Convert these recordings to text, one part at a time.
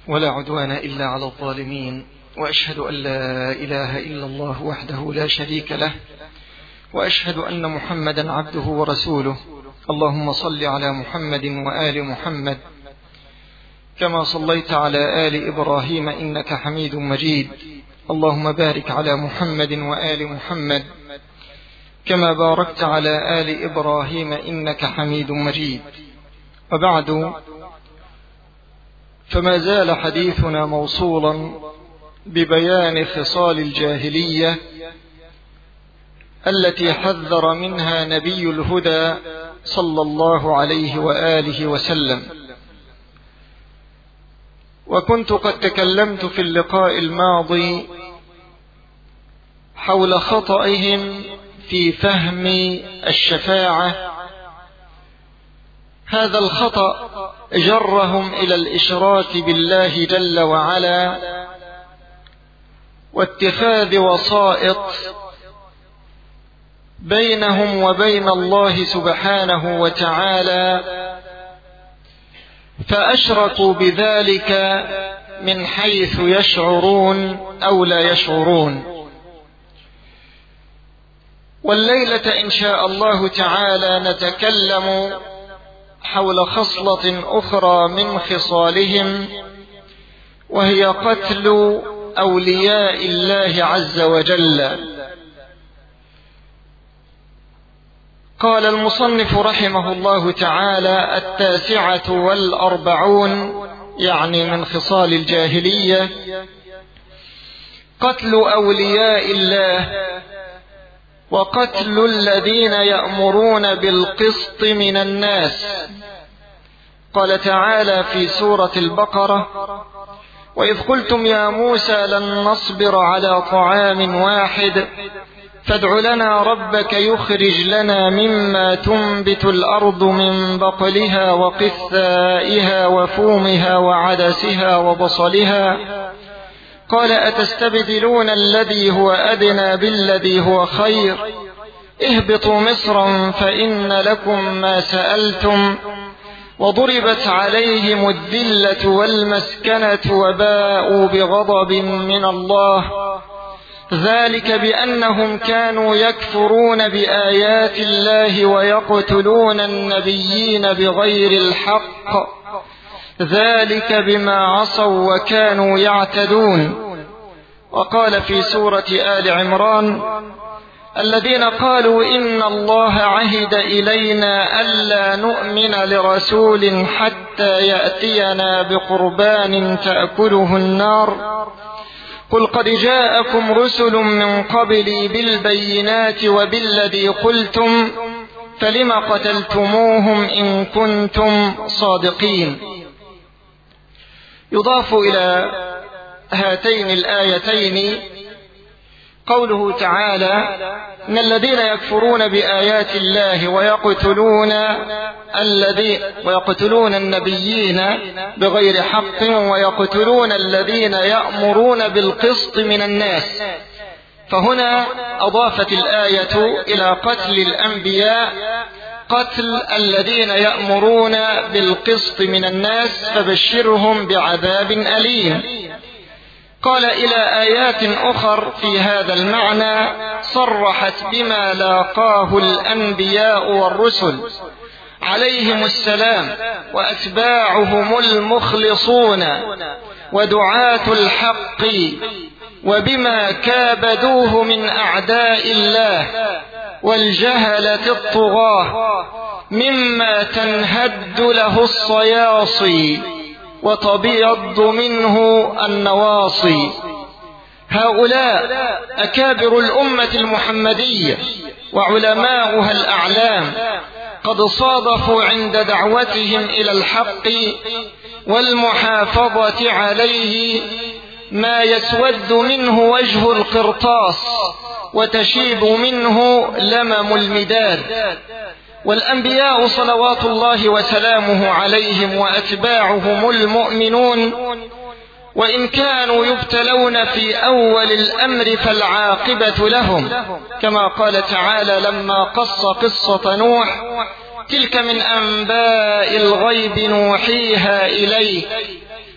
ولا عدوان إلا على الظالمين، وأشهد أن لا إله إلا الله وحده لا شريك له، وأشهد أن محمدا عبده ورسوله. اللهم صل على محمد وآل محمد كما صليت على آل إبراهيم إنك حميد مجيد. اللهم بارك على محمد وآل محمد كما باركت على آل إبراهيم إنك حميد مجيد. وبعد، فما زال حديثنا موصولا ببيان خصال الجاهلية التي حذر منها نبي الهدى صلى الله عليه وآله وسلم. وكنت قد تكلمت في اللقاء الماضي حول خطئهم في فهم الشفاعة. هذا الخطأ جرهم إلى الإشراك بالله جل وعلا واتخاذ وسائط بينهم وبين الله سبحانه وتعالى، فأشركوا بذلك من حيث يشعرون أو لا يشعرون. والليلة إن شاء الله تعالى نتكلم حول خصلة أخرى من خصالهم، وهي قتل أولياء الله عز وجل. قال المصنف رحمه الله تعالى: 49 يعني من خصال الجاهلية قتل أولياء الله وقتل الذين يأمرون بالقسط من الناس. قال تعالى في سورة البقرة: وإذ قلتم يا موسى لن نصبر على طعام واحد فادع لنا ربك يخرج لنا مما تنبت الأرض من بقلها وقثائها وفومها وعدسها وبصلها قال أتستبدلون الذي هو أدنى بالذي هو خير اهبطوا مصرا فإن لكم ما سألتم وضربت عليهم الذلة والمسكنة وباءوا بغضب من الله ذلك بأنهم كانوا يكفرون بآيات الله ويقتلون النبيين بغير الحق ذلك بما عصوا وكانوا يعتدون. وقال في سورة آل عمران: الذين قالوا إن الله عهد إلينا ألا نؤمن لرسول حتى يأتينا بقربان تأكله النار قل قد جاءكم رسل من قبلي بالبينات وبالذي قلتم فلم قتلتموهم إن كنتم صادقين. يضاف إلى هاتين الآيتين قوله تعالى: إن الذين يكفرون بآيات الله ويقتلون النبيين بغير حق ويقتلون الذين يأمرون بالقسط من الناس. فهنا أضافت الآية إلى قتل الأنبياء قتل الذين يأمرون بالقسط من الناس فبشرهم بعذاب أليم. قال إلى آيات أخر في هذا المعنى صرحت بما لاقاه الأنبياء والرسل عليهم السلام وأتباعهم المخلصون ودعاة الحق وبما كابدوه من أعداء الله والجهلة الطغاة مما تنهد له الصياصي وتبيض منه النواصي. هؤلاء أكابر الأمة المحمدية وعلماؤها الأعلام قد صادفوا عند دعوتهم إلى الحق والمحافظة عليه ما يسود منه وجه القرطاس وتشيب منه لمم المداد. والأنبياء صلوات الله وسلامه عليهم وأتباعهم المؤمنون وإن كانوا يبتلون في أول الأمر فالعاقبة لهم، كما قال تعالى لما قص قصة نوح: تلك من أنباء الغيب نوحيها إليك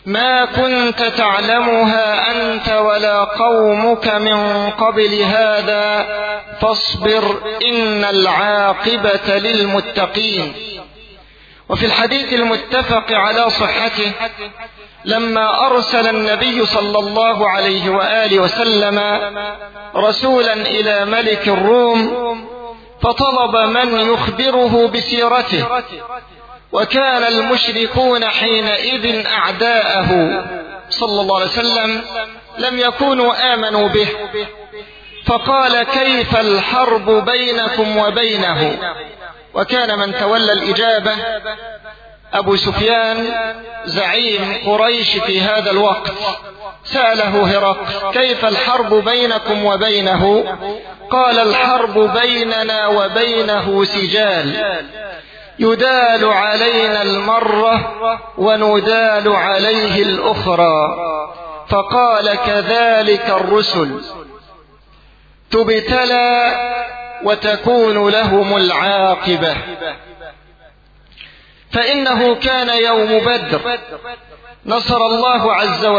ما كنت تعلمها أنت ولا قومك من قبل هذا فاصبر إن العاقبة للمتقين. وفي الحديث المتفق على صحته لما أرسل النبي صلى الله عليه وآله وسلم رسولا إلى ملك الروم فطلب من يخبره بسيرته، وكان المشركون حينئذ أعداءه صلى الله عليه وسلم لم يكونوا آمنوا به، فقال كيف الحرب بينكم وبينه؟ وكان من تولى الإجابة أبو سفيان زعيم قريش في هذا الوقت، سأله هرقل كيف الحرب بينكم وبينه؟ قال الحرب بيننا وبينه سجال، يدال علينا المرة وندال عليه الأخرى. فقال كذلك الرسل تبتلى وتكون لهم العاقبة. فإنه كان يوم بدر نصر الله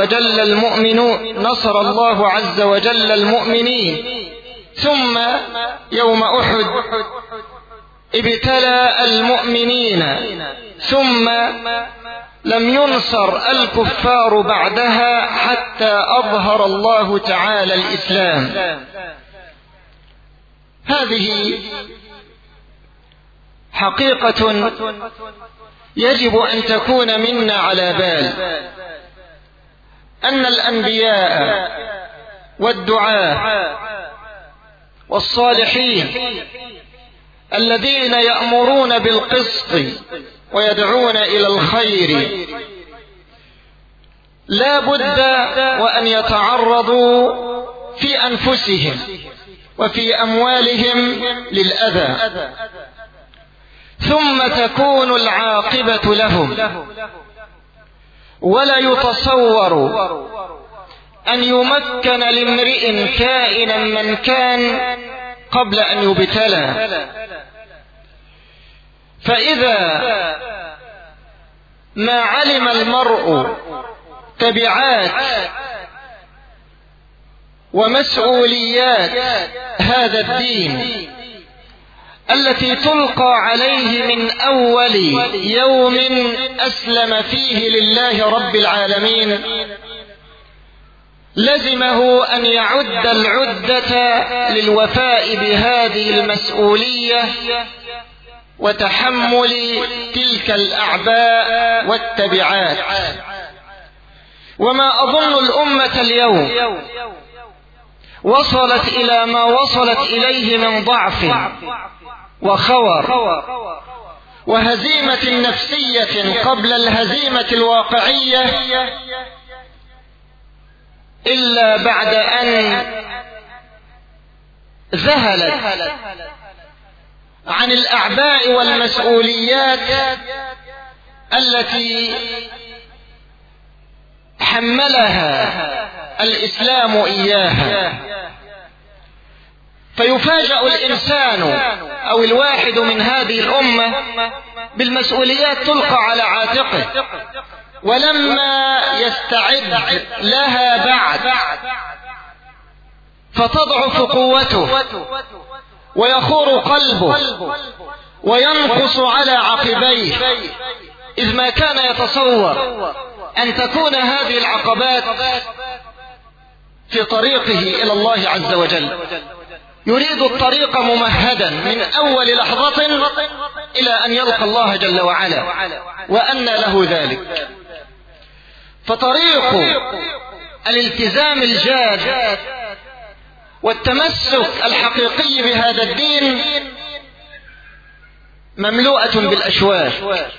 عز وجل المؤمنين، ثم يوم أحد ابتلى المؤمنين، ثم لم ينصر الكفار بعدها حتى أظهر الله تعالى الإسلام. هذه حقيقة يجب أن تكون منا على بال، أن الأنبياء والدعاة والصالحين الذين يأمرون بالقسط ويدعون إلى الخير لا بد وأن يتعرضوا في أنفسهم وفي أموالهم للأذى، ثم تكون العاقبة لهم. ولا يتصور أن يمكن لامرئ كائنا من كان قبل أن يبتلى. فإذا ما علم المرء تبعات ومسؤوليات هذا الدين التي تلقى عليه من أول يوم أسلم فيه لله رب العالمين، لزمه أن يعد العدة للوفاء بهذه المسؤولية وتحمل تلك الأعباء والتبعات. وما أظن الأمة اليوم وصلت إلى ما وصلت إليه من ضعف وخور وهزيمة نفسية قبل الهزيمة الواقعية إلا بعد أن ذهلت عن الأعباء والمسؤوليات التي حملها الإسلام إياها. فيفاجأ الإنسان أو الواحد من هذه الأمة بالمسؤوليات تلقى على عاتقه، ولما يستعد لها بعد فتضعف قوته ويخور قلبه وينقص على عقبيه، إذ ما كان يتصور أن تكون هذه العقبات في طريقه إلى الله عز وجل. يريد الطريق ممهدا من أول لحظة إلى أن يلقى الله جل وعلا، وأن له ذلك. فطريق الالتزام الجاد والتمسك الحقيقي بهذا الدين مملوءة بالأشواك.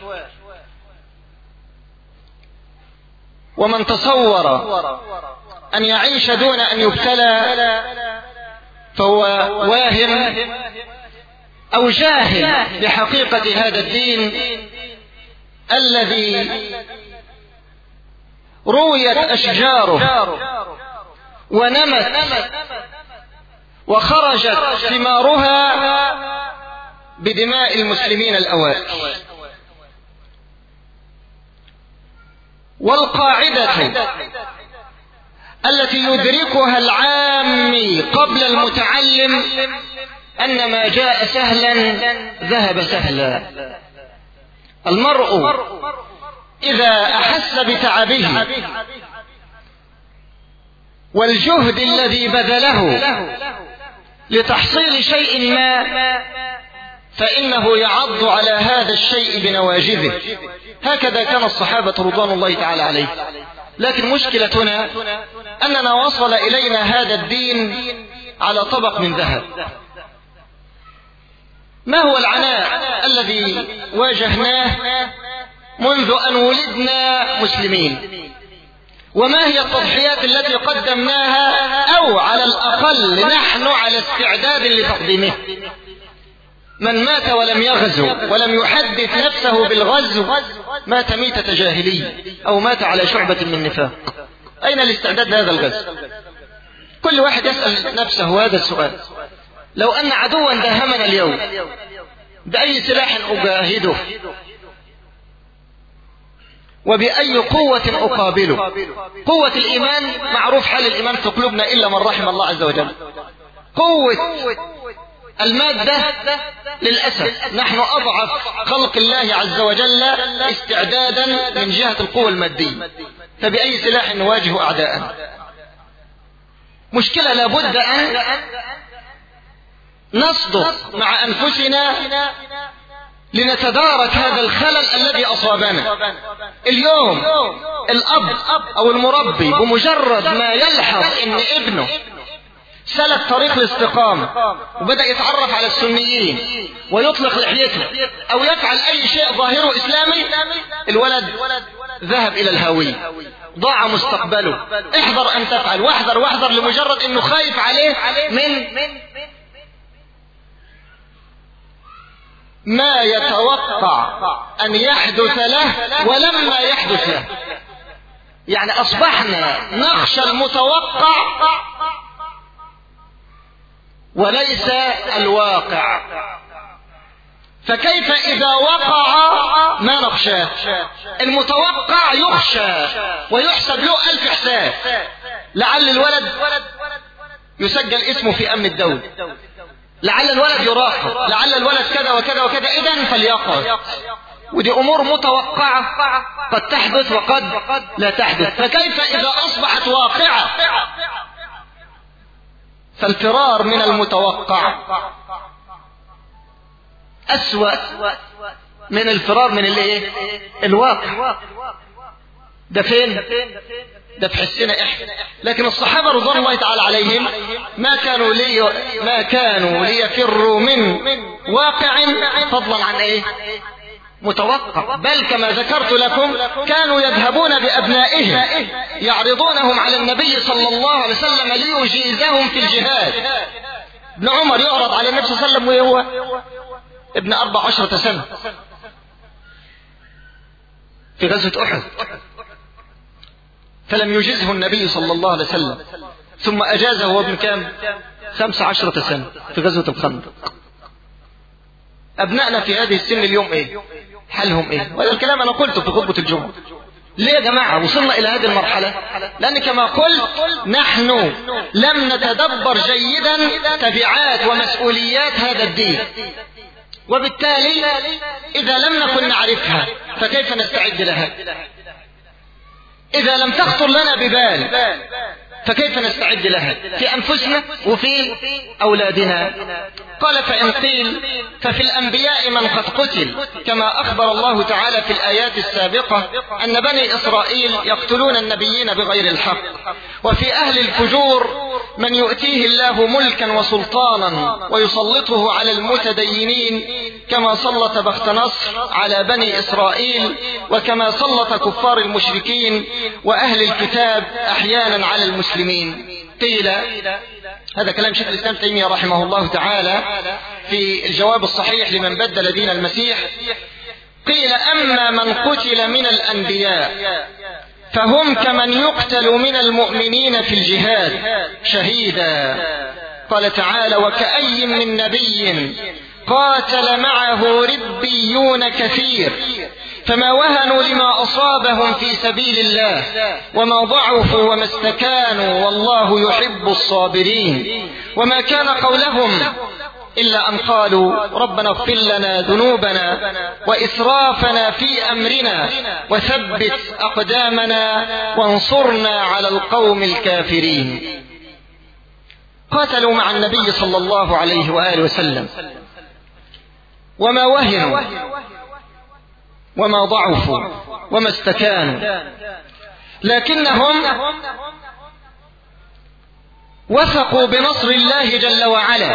ومن تصور أن يعيش دون أن يبتلى فهو واهم أو جاهل بحقيقة هذا الدين الذي رويت أشجاره ونمت وخرجت ثمارها بدماء المسلمين الأوائل. والقاعدة التي يدركها العامي قبل المتعلم أن ما جاء سهلا ذهب سهلا. المرء إذا أحس بتعبه والجهد الذي بذله لتحصيل شيء ما فإنه يعض على هذا الشيء بنواجذه. هكذا كان الصحابة رضوان الله تعالى عليه. لكن مشكلتنا أننا وصل إلينا هذا الدين على طبق من ذهب. ما هو العناء الذي واجهناه منذ أن ولدنا مسلمين؟ وما هي التضحيات التي قدمناها أو على الأقل نحن على استعداد لتقديمه؟ من مات ولم يغزو ولم يحدث نفسه بالغزو مات ميتة جاهلية أو مات على شعبة من نفاق. أين الاستعداد لهذا الغزو؟ كل واحد يسأل نفسه هذا السؤال. لو أن عدوا داهمنا اليوم بأي سلاح أجاهده وبأي قوة أقابله؟ قوة الإيمان معروف حال الإيمان في قلوبنا إلا من رحم الله عز وجل. قوة المادة للأسف نحن أضعف خلق الله عز وجل استعدادا من جهة القوة المادية، فبأي سلاح نواجه أعداءنا؟ مشكلة لابد أن نصدق مع أنفسنا لنتدارك هذا الخلل الذي أصابنا. اليوم الأب أو المربي بمجرد ما يلحظ أن ابنه سلك طريق الاستقامة وبدأ يتعرف على السنيين ويطلق لحيته أو يفعل أي شيء ظاهره إسلامي، الولد ذهب إلى الهاوية، ضاع مستقبله. احذر أن تفعل، واحذر لمجرد أنه خايف عليه من ما يتوقع أن يحدث له ولما يحدث له. يعني أصبحنا نخشى المتوقع وليس الواقع. فكيف إذا وقع ما نخشاه؟ المتوقع يخشى ويحسب له 1000 حساب. لعل الولد يسجل اسمه في أمن الدولة، لعل الولد يراقب، لعل الولد كذا وكذا وكذا، إذن فليقف. ودي أمور متوقعة قد تحدث وقد لا تحدث. فكيف إذا أصبحت واقعة؟ فالفرار من المتوقع أسوأ من الفرار من الواقع. ده فين؟ ده في حسنا إحنا. لكن الصحابة رضوان الله تعالى عليهم ما كانوا ليفروا من واقع فضلا عن متوقع. بل كما ذكرت لكم كانوا يذهبون بأبنائهم يعرضونهم على النبي صلى الله عليه وسلم ليجيزهم في الجهاد. ابن عمر يعرض على النبي صلى الله عليه وسلم وهو ابن 14 سنة في غزوة أحد، فلم يجزه النبي صلى الله عليه وسلم، ثم أجازه وهو ابن كام؟ 15 سنة في غزوة الخندق. أبنائنا في هذه السن اليوم حالهم وهذا الكلام أنا قلته في خطبة الجمعة. ليه يا جماعة وصلنا إلى هذه المرحلة؟ لأن كما قلت نحن لم نتدبر جيدا تبعات ومسؤوليات هذا الدين، وبالتالي إذا لم نكن نعرفها فكيف نستعد لها؟ إذا لم تخطر لنا ببال فكيف نستعد لها في أنفسنا وفي أولادنا؟ قال فإن قيل ففي الأنبياء من قد قتل، كما أخبر الله تعالى في الآيات السابقة أن بني إسرائيل يقتلون النبيين بغير الحق. وفي أهل الفجور من يؤتيه الله ملكا وسلطانا ويسلطه على المتدينين، كما سلط بخت نصر على بني إسرائيل، وكما سلط كفار المشركين وأهل الكتاب أحيانا على المسلمين. قيل، هذا كلام شيخ الإسلام تيمية رحمه الله تعالى في الجواب الصحيح لمن بدل دين المسيح، قيل أما من قتل من الأنبياء فهم كمن يقتل من المؤمنين في الجهاد شهيدا. قال تعالى وكأي من نبي قاتل معه ربيون كثير فما وهنوا لما أصابهم في سبيل الله وما ضعفوا وما استكانوا والله يحب الصابرين. وما كان قولهم إلا أن قالوا ربنا اغفر لنا ذنوبنا وإسرافنا في أمرنا وثبت أقدامنا وانصرنا على القوم الكافرين. قاتلوا مع النبي صلى الله عليه وآله وسلم وما وهنوا وما ضعفوا وما استكانوا، لكنهم وثقوا بنصر الله جل وعلا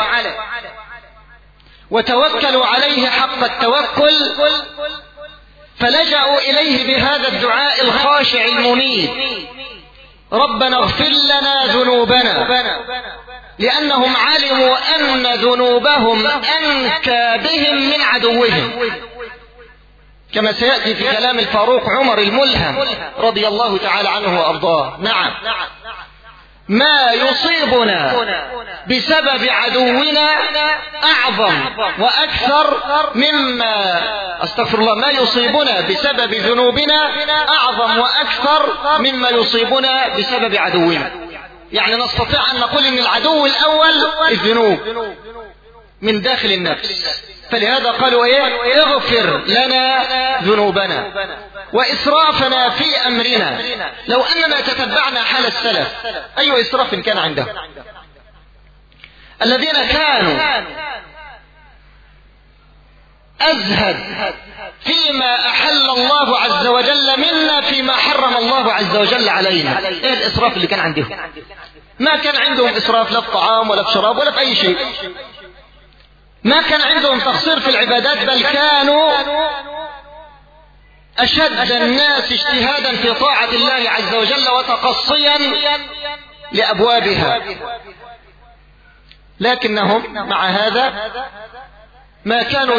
وتوكلوا عليه حق التوكل، فلجأوا إليه بهذا الدعاء الخاشع المنيب: ربنا اغفر لنا ذنوبنا، لأنهم علموا أن ذنوبهم أنكى بهم من عدوهم، كما سيأتي في كلام الفاروق عمر الملهم رضي الله تعالى عنه وأرضاه. نعم، ما يصيبنا بسبب عدونا أعظم وأكثر مما ما يصيبنا بسبب ذنوبنا أعظم وأكثر مما يصيبنا بسبب عدونا. يعني نستطيع أن نقول إن العدو الأول الذنوب من داخل النفس، فلهذا قالوا اغفر لنا ذنوبنا وإسرافنا في أمرنا. لو أننا تتبعنا حال السلف أي إسراف كان عندهم؟ الذين كانوا أزهد فيما أحل الله عز وجل منا فيما حرم الله عز وجل علينا. ايه الإسراف اللي كان عندهم؟ ما كان عندهم إسراف لا في طعام ولا في شراب ولا في أي شيء. ما كان عندهم تقصير في العبادات، بل كانوا أشد الناس اجتهادا في طاعة الله عز وجل وتقصيا لأبوابها. لكنهم مع هذا ما كانوا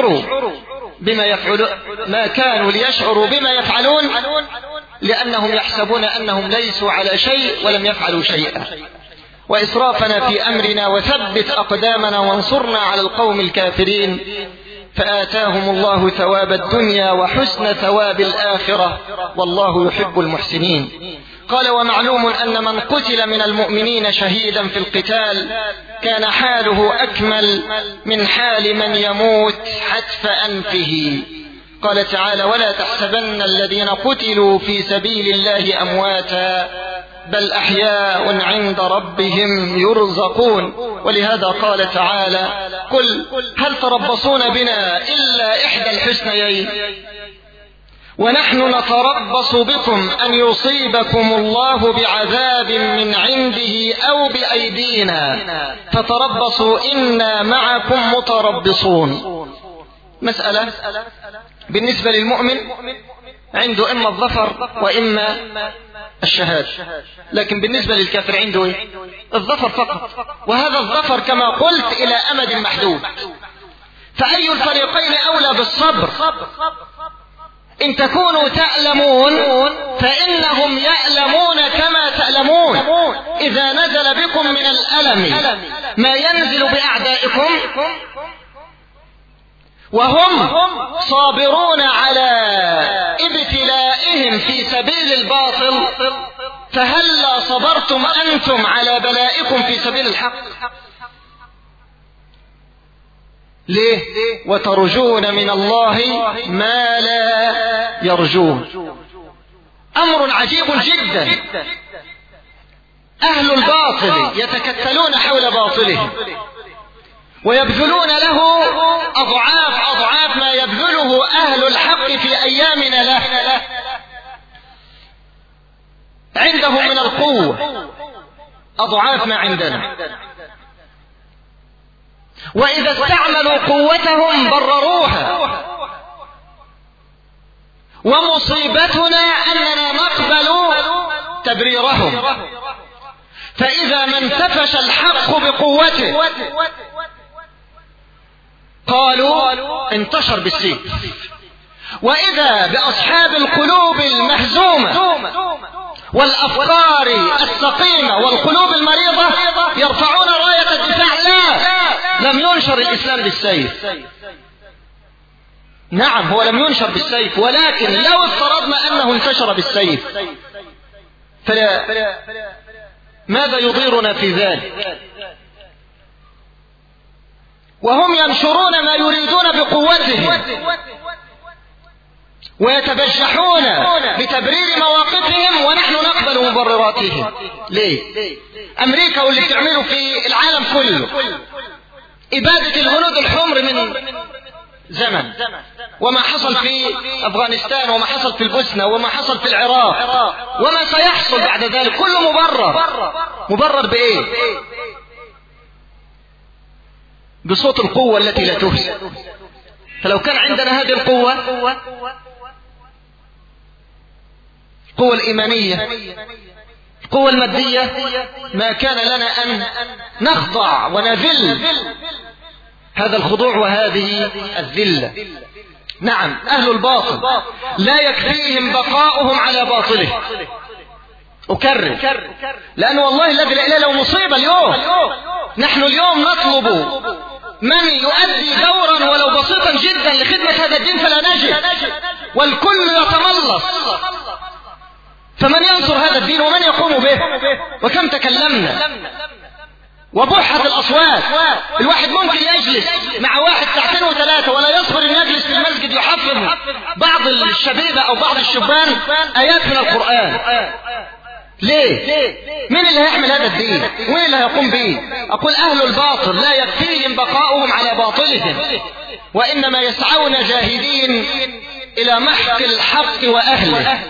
ليشعروا بما يفعلون، لأنهم يحسبون أنهم ليسوا على شيء ولم يفعلوا شيئا. وإسرافنا في أمرنا وثبت أقدامنا وانصرنا على القوم الكافرين، فآتاهم الله ثواب الدنيا وحسن ثواب الآخرة والله يحب المحسنين. قال: ومعلوم أن من قتل من المؤمنين شهيدا في القتال كان حاله أكمل من حال من يموت حتف أنفه. قال تعالى: ولا تحسبن الذين قتلوا في سبيل الله أمواتا بل أحياء عند ربهم يرزقون. ولهذا قال تعالى: قل هل تربصون بنا إلا إحدى الحسنيين ونحن نتربص بكم أن يصيبكم الله بعذاب من عنده أو بأيدينا فتربصوا إنا معكم متربصون. مسألة بالنسبة للمؤمن عنده إما الظفر وإما الشهادة، لكن بالنسبة للكافر عنده الظفر فقط، وهذا الظفر كما قلت إلى أمد محدود. فأي الفريقين أولى بالصبر؟ إن تكونوا تألمون فإنهم يألمون كما تألمون. إذا نزل بكم من الألم ما ينزل بأعدائكم وهم صابرون على ابتلائهم في سبيل الباطل، فهلا صبرتم أنتم على بلائكم في سبيل الحق؟ ليه؟ وترجون من الله ما لا يرجون. أمر عجيب جدا. أهل الباطل يتكتلون حول باطلهم ويبذلون له أضعاف ما يبذله أهل الحق في أيامنا له. عندهم من القوة أضعاف ما عندنا، وإذا استعملوا قوتهم برروها. ومصيبتنا أننا نقبل تبريرهم، فإذا ما انتفش الحق بقوته قالوا انتشر بالسيف، وإذا بأصحاب القلوب المهزومة والأفكار السقيمة والقلوب المريضة يرفعون راية الدفاع. لا، لم ينشر الإسلام بالسيف، نعم هو لم ينشر بالسيف، ولكن لو افترضنا أنه انتشر بالسيف فلا ماذا يضيرنا في ذلك؟ وهم ينشرون ما يريدون بقوتهم ويتبجحون بتبرير مواقفهم، ونحن نقبل مبرراتهم. ليه؟ أمريكا واللي بتعمله في العالم كله إبادة الهنود الحمر من زمن، وما حصل في أفغانستان وما حصل في البوسنة وما حصل في العراق وما سيحصل بعد ذلك كله مبرر بإيه؟ بصوت القوة التي لا تهزأ. فلو كان عندنا هذه القوة، القوة الإيمانية، القوة المادية، ما كان لنا أن نخضع ونذل هذا الخضوع وهذه الذلة. نعم أهل الباطل لا يكفيهم بقاؤهم على باطله، أكرر، لأن والله الذي لا إله إلا هو مصيبة اليوم. نحن اليوم نطلب من يؤدي دورا ولو بسيطا جدا لخدمة هذا الدين فلا نجد، والكل يتملص. فمن ينصر هذا الدين ومن يقوم به؟ وكم تكلمنا وبحت الأصوات. الواحد ممكن يجلس مع واحد ساعتين وثلاثة ولا يصبر أن يجلس في المسجد يحفظ بعض الشبيبة أو بعض الشبان آيات من القرآن. ليه؟ مين اللي هيحمل هذا الدين؟ وين اللي هيقوم به؟ أقول أهل الباطل لا يكفيهم بقاؤهم على باطلهم، وإنما يسعون جاهدين إلى محق الحق وأهله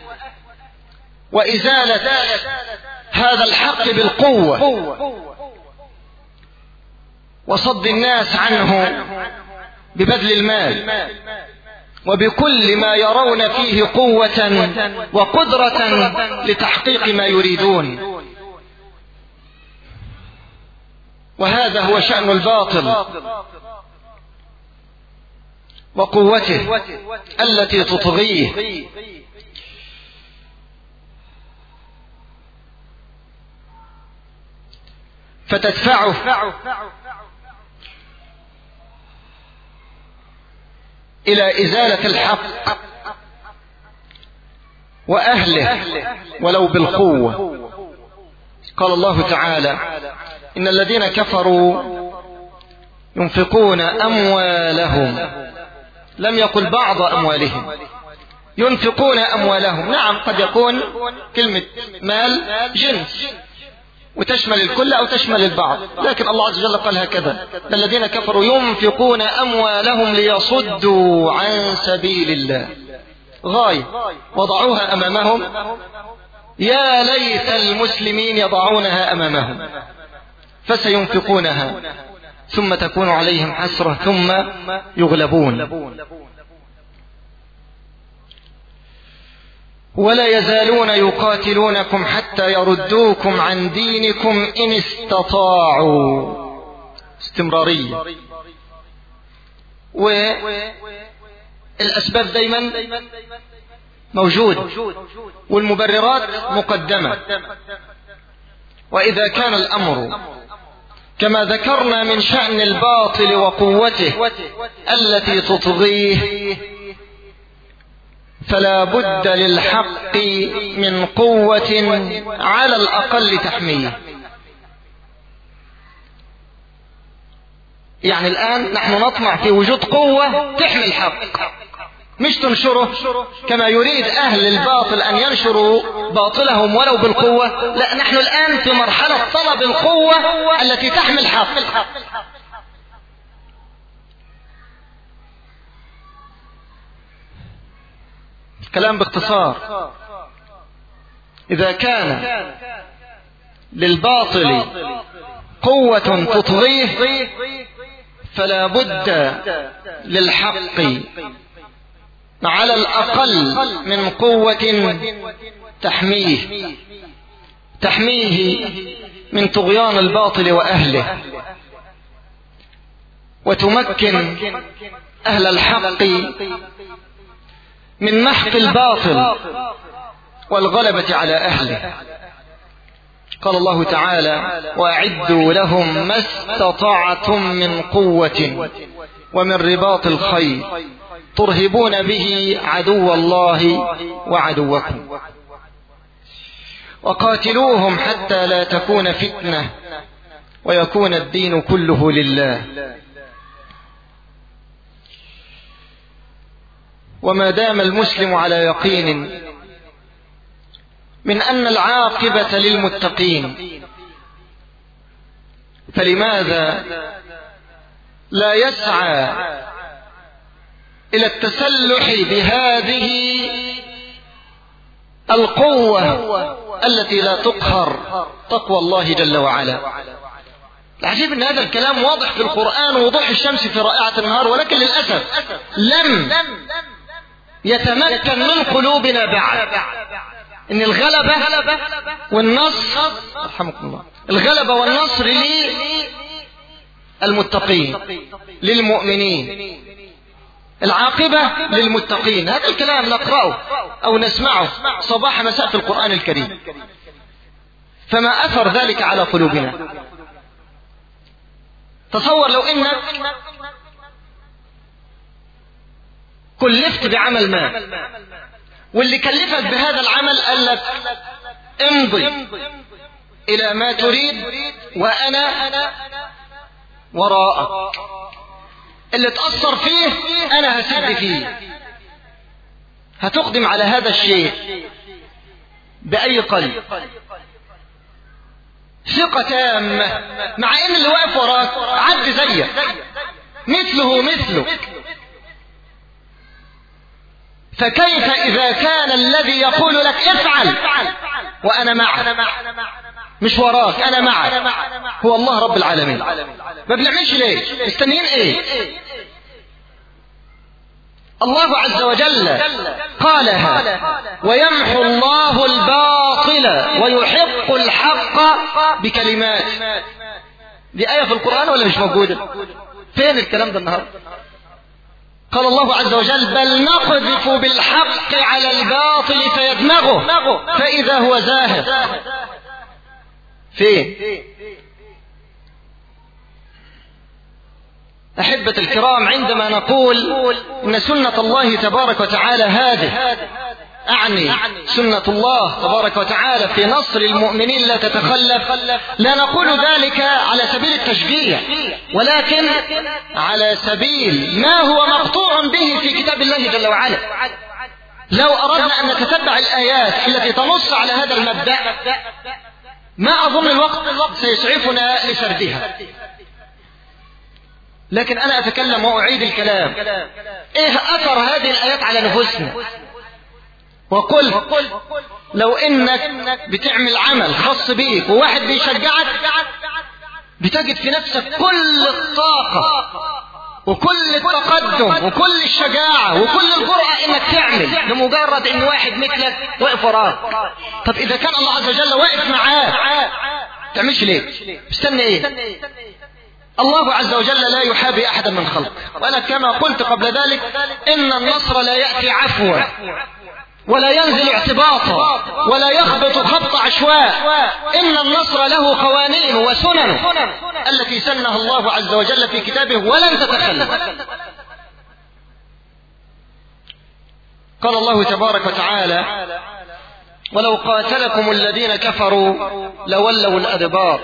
وإزالة هذا الحق بالقوة وصد الناس عنه ببذل المال وبكل ما يرون فيه قوة وقدرة لتحقيق ما يريدون. وهذا هو شأن الباطل وقوته التي تطغيه. فتدفعه إلى إزالة الحق وأهله ولو بالقوة. قال الله تعالى: إن الذين كفروا ينفقون أموالهم، لم يقل بعض أموالهم، ينفقون أموالهم. نعم قد يكون كلمة مال جنس وتشمل الكل أو تشمل البعض، لكن الله عز وجل قال هكذا: الذين كفروا ينفقون أموالهم ليصدوا عن سبيل الله. غاية وضعوها أمامهم، يا ليت المسلمين يضعونها أمامهم، فسينفقونها ثم تكون عليهم حسرة ثم يغلبون. ولا يزالون يقاتلونكم حتى يردوكم عن دينكم إن استطاعوا. استمرارية، والأسباب دايما موجودة والمبررات مقدمة. وإذا كان الأمر كما ذكرنا من شأن الباطل وقوته التي تطغيه، فلا بد للحق من قوة على الأقل تحميه. يعني الآن نحن نطمع في وجود قوة تحمي الحق، مش تنشره كما يريد أهل الباطل أن ينشروا باطلهم ولو بالقوة. لا، نحن الآن في مرحلة طلب القوة التي تحمي الحق. كلام باختصار: إذا كان للباطل قوة تطغيه فلا بد للحق على الأقل من قوة تحميه من طغيان الباطل وأهله، وتمكن أهل الحق من محق الباطل والغلبة على أهله. قال الله تعالى: وأعدوا لهم ما استطعتم من قوة ومن رباط الخيل ترهبون به عدو الله وعدوكم وقاتلوهم حتى لا تكون فتنة ويكون الدين كله لله. وما دام المسلم على يقين من أن العاقبة للمتقين فلماذا لا يسعى إلى التسلح بهذه القوة التي لا تقهر، تقوى الله جل وعلا؟ العجيب أن هذا الكلام واضح في القرآن ووضوح الشمس في رائعة النهار، ولكن للأسف لم يتمكن من قلوبنا بعد. إن الغلبة والنصر، رحمكم الله، الغلبة والنصر للمتقين للمؤمنين، العاقبة للمتقين. هذا الكلام نقرأه أو نسمعه صباح مساء في القرآن الكريم، فما أثر ذلك على قلوبنا؟ تصور لو إنك كلفت بعمل ما، واللي كلفك بهذا العمل قال لك امضي إلى ما تريد وأنا وراءك، اللي تأثر فيه أنا هسد فيه. هتقدم على هذا الشيء بأي قلب؟ ثقة تامة، مع إن اللي واقف وراك عبد زيك مثله مثلك. فكيف إذا كان الذي يقول لك افعل وأنا معك، مش وراك، أنا معك، هو الله رب العالمين؟ ما بنعملش ليه؟ مستنيين ايه؟ الله عز وجل قالها: ويمحو الله الباطل ويحق الحق بكلمات. دي آية في القرآن ولا مش موجودة؟ فين الكلام ده النهاردة؟ قال الله عز وجل: بل نقذف بالحق على الباطل فيدمغه فإذا هو زاهق. فين؟ أحبة الكرام، عندما نقول إن سنة الله تبارك وتعالى هذه، أعني سنة الله تبارك وتعالى في نصر المؤمنين لا تتخلف، لا نقول ذلك على سبيل التشجيع، ولكن على سبيل ما هو مقطوع به في كتاب الله جل وعلا. لو أردنا أن نتتبع الآيات التي تنص على هذا المبدأ ما أظن الوقت سيسعفنا لسردها، لكن أنا أتكلم وأعيد الكلام. إيه أثر هذه الآيات على نفوسنا؟ وقل لو إنك بتعمل عمل خاص بيك وواحد بيشجعك، بتجد في نفسك كل الطاقة وكل التقدم وكل الشجاعة وكل الجرأة إنك تعمل، لمجرد إن واحد مثلك واقف وراك. طب إذا كان الله عز وجل واقف معاك تعملش ليه؟ مستني إيه؟ الله عز وجل لا يحابي أحدا من خلقه، وأنا كما قلت قبل ذلك إن النصر لا يأتي عفوا ولا ينزل اعتباطا ولا يخبط خبط عشواء. إن النصر له قوانين وسنن التي سنها الله عز وجل في كتابه ولن تتخلف. قال الله تبارك وتعالى: ولو قاتلكم الذين كفروا لولوا الأدبار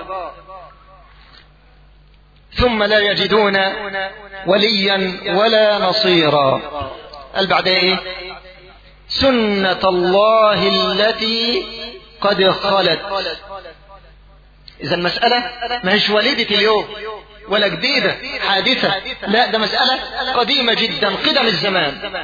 ثم لا يجدون وليا ولا نصيرا. قال بعد ايه؟ سنة الله التي قد خلت. إذا المسألة ما هيش وليدة اليوم ولا جديدة حادثة، لا، ده مسألة قديمة جدا، قدم الزمان.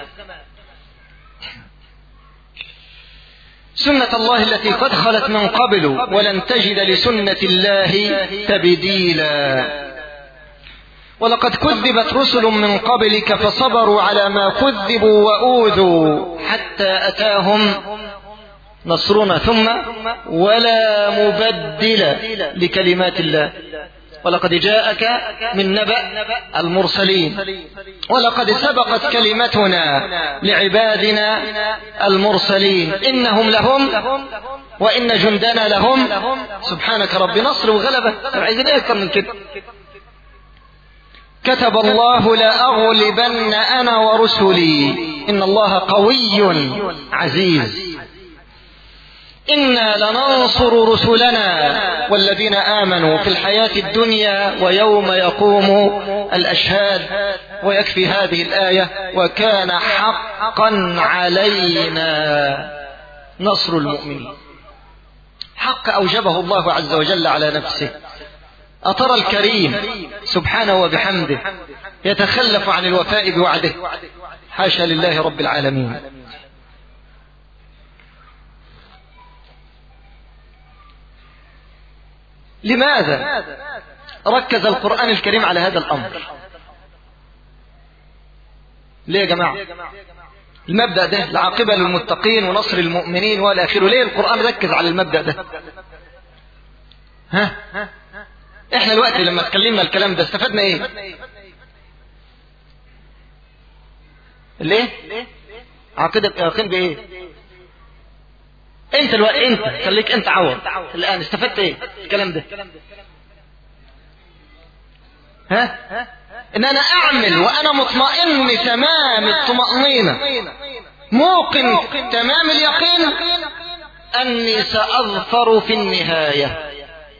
سنة الله التي قد خلت من قبل ولن تجد لسنة الله تبديلا. ولقد كذبت رسل من قبلك فصبروا على ما كذبوا وأوذوا حتى أتاهم نصرنا ثم ولا مبدل لكلمات الله. ولقد جاءك من نبأ المرسلين ولقد سبقت كلمتنا لعبادنا المرسلين إنهم لهم وإن جندنا لهم. سبحانك رب، نصر وغلبة، عايزين ايه اكتر من كده؟ كتب الله لأغلبن أنا ورسلي إن الله قوي عزيز. إنا لننصر رسلنا والذين آمنوا في الحياة الدنيا ويوم يقوم الأشهاد. ويكفي هذه الآية: وكان حقا علينا نصر المؤمنين. حق أوجبه الله عز وجل على نفسه. أترى الكريم سبحانه وبحمده يتخلف عن الوفاء بوعده؟ حاشا لله رب العالمين. لماذا ركز القرآن الكريم على هذا الأمر؟ ليه يا جماعة؟ المبدأ ده العاقبة للمتقين ونصر المؤمنين والى آخره، ليه القرآن ركز على المبدأ ده؟ ها؟ احنا دلوقتي لما اتكلمنا الكلام ده استفدنا ايه؟ ليه؟ عقيدة يقين بايه؟ انت الوقت انت خليك انت عوض الان استفدت ايه الكلام ده؟ ها؟ ان انا اعمل وانا مطمئن تمام الطمأنينة، موقن تمام اليقين اني ساظفر في النهاية.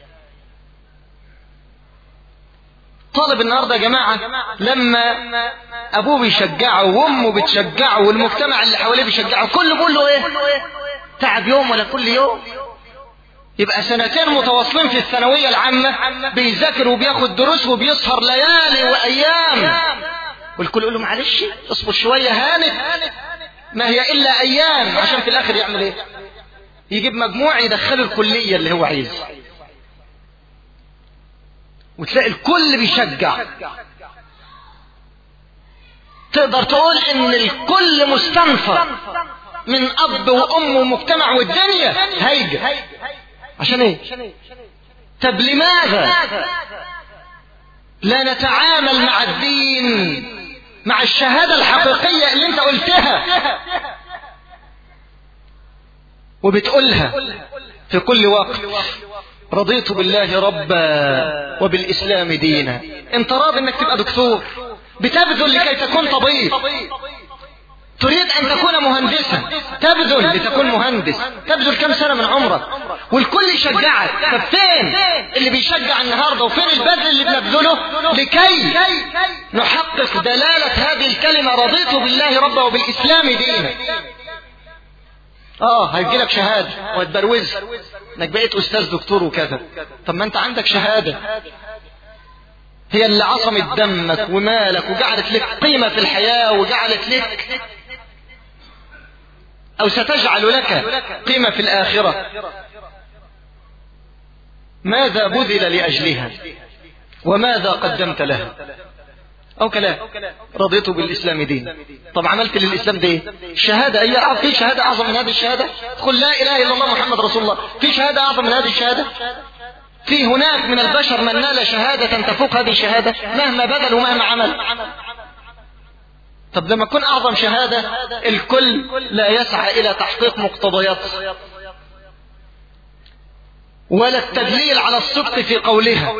طالب النهارده يا جماعة لما ابوه بيشجعه وامه بتشجعه والمجتمع اللي حواليه بيشجعه، كله بيقول له ايه؟ تعب يوم ولا كل يوم؟ يبقى سنتين متواصلين في الثانوية العامة بيذاكر وبياخد دروس وبيسهر ليالي وايام، والكل يقول له معلش اصبر شوية هانت، ما هي الا ايام، عشان في الاخر يعمل ايه؟ يجيب مجموع يدخله الكلية اللي هو عايزها. وتلاقي الكل بيشجع. تقدر تقول ان الكل مستنفر من اب وام ومجتمع والدنيا هيجة. عشان ايه؟ طب لماذا لا نتعامل مع الدين، مع الشهادة الحقيقية اللي انت قلتها وبتقولها في كل وقت؟ رضيت بالله ربا وبالإسلام دينا. انت راضي انك تبقى دكتور، بتبذل لكي تكون طبيب. تريد ان تكون مهندسا، تبذل لتكون مهندس، تبذل كم سنة من عمرك والكل يشجعك. طب فين اللي بيشجع النهاردة؟ وفين البذل اللي بنبذله لكي نحقق دلالة هذه الكلمة رضيت بالله ربا وبالإسلام دينا؟ هيجي لك شهادة وتبروز انك بقيت استاذ دكتور وكذا. طب ما انت عندك شهادة هي اللي عصمت دمك ومالك وجعلت لك قيمة في الحياة وجعلت لك او ستجعل لك قيمة في الآخرة. ماذا بذل لأجلها وماذا قدمت لها؟ او كلام رضيت بالإسلام دين. طب عملت للإسلام ده ايه؟ الشهادة. اي في شهادة اعظم من هذه الشهادة؟ قل لا اله الا الله محمد رسول الله. في شهادة اعظم من هذه الشهادة؟ في هناك من البشر من نال شهادة تفوق هذه الشهادة مهما بذل ومهما عمل. طب لما تكون اعظم شهادة الكل لا يسعى الى تحقيق مقتضيات ولا التدليل على الصدق في قولها،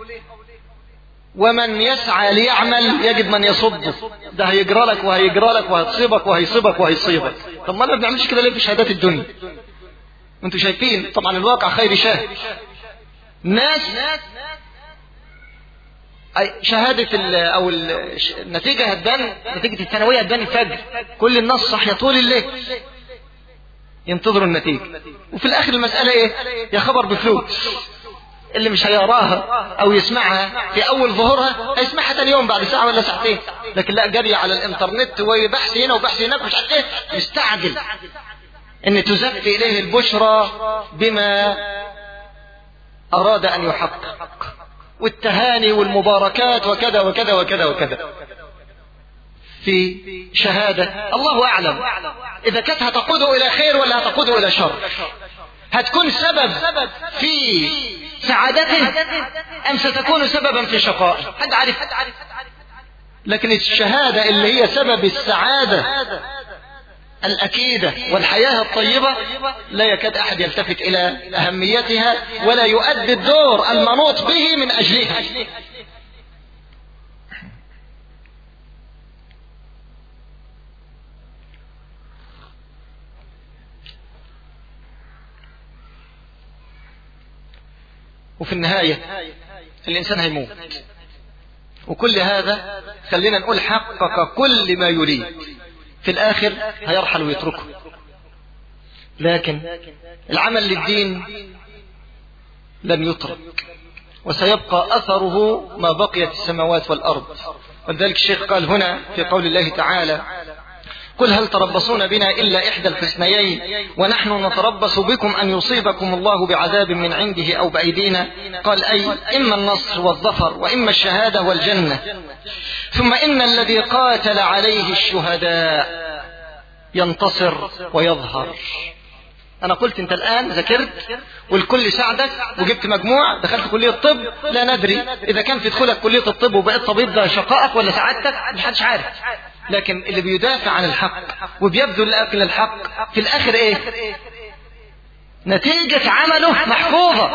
ومن يسعى ليعمل يجد من يصده. ده هيجرى لك وهيجرى لك وهتصيبك وهيصيبك وهيصيبك. طب ما انا ما بنعملش كده ليه في شهادات الدنيا؟ انتوا شايفين طبعا الواقع خير شاهد. ناس شهادة او النتيجة هتبان، نتيجة الثانوية هتبان الفجر، كل الناس صاحية طول الليل ينتظروا النتيجة، وفي الاخر المسألة ايه؟ يا خبر بفلوس. اللي مش هيقراها او يسمعها في اول ظهورها هيسمعها تاني يوم بعد ساعة ولا ساعتين، لكن لا، جري على الانترنت وبحث هنا وبحث هناك مش عارف ايه، مستعجل ان تزف اليه البشرى بما اراد ان يحقق، والتهاني والمباركات وكذا وكذا وكذا وكذا. في شهادة الله اعلم اذا كانت هتقوده الى خير ولا هتقوده الى شر، هتكون سبب في سعادته ام ستكون سببا في شقائه، حد عارف. لكن الشهادة اللي هي سبب السعادة الأكيدة والحياة الطيبة لا يكاد أحد يلتفت إلى أهميتها ولا يؤدي الدور المنوط به من أجلها. وفي النهاية الإنسان هيموت. وكل هذا خلينا نقول حقق كل ما يريد، في الآخر هيرحل ويتركه. لكن العمل للدين لن يترك، وسيبقى أثره ما بقيت السماوات والأرض. ولذلك الشيخ قال هنا في قول الله تعالى: قل هل تربصون بنا إلا إحدى الحسنيين ونحن نتربص بكم أن يصيبكم الله بعذاب من عنده أو بأيدينا. قال أي إما النصر والظفر وإما الشهادة والجنة. ثم إن الذي قاتل عليه الشهداء ينتصر ويظهر. أنا قلت أنت الآن ذاكرت والكل ساعدك وجبت مجموع، دخلت كلية الطب، لا ندري إذا كان في دخولك كلية الطب وبقيت طبيب ده شقائك ولا سعادتك، محدش عارف. لكن اللي بيدافع عن الحق وبيبذل لأجل الحق في الآخر إيه؟ نتيجة عمله محفوظة.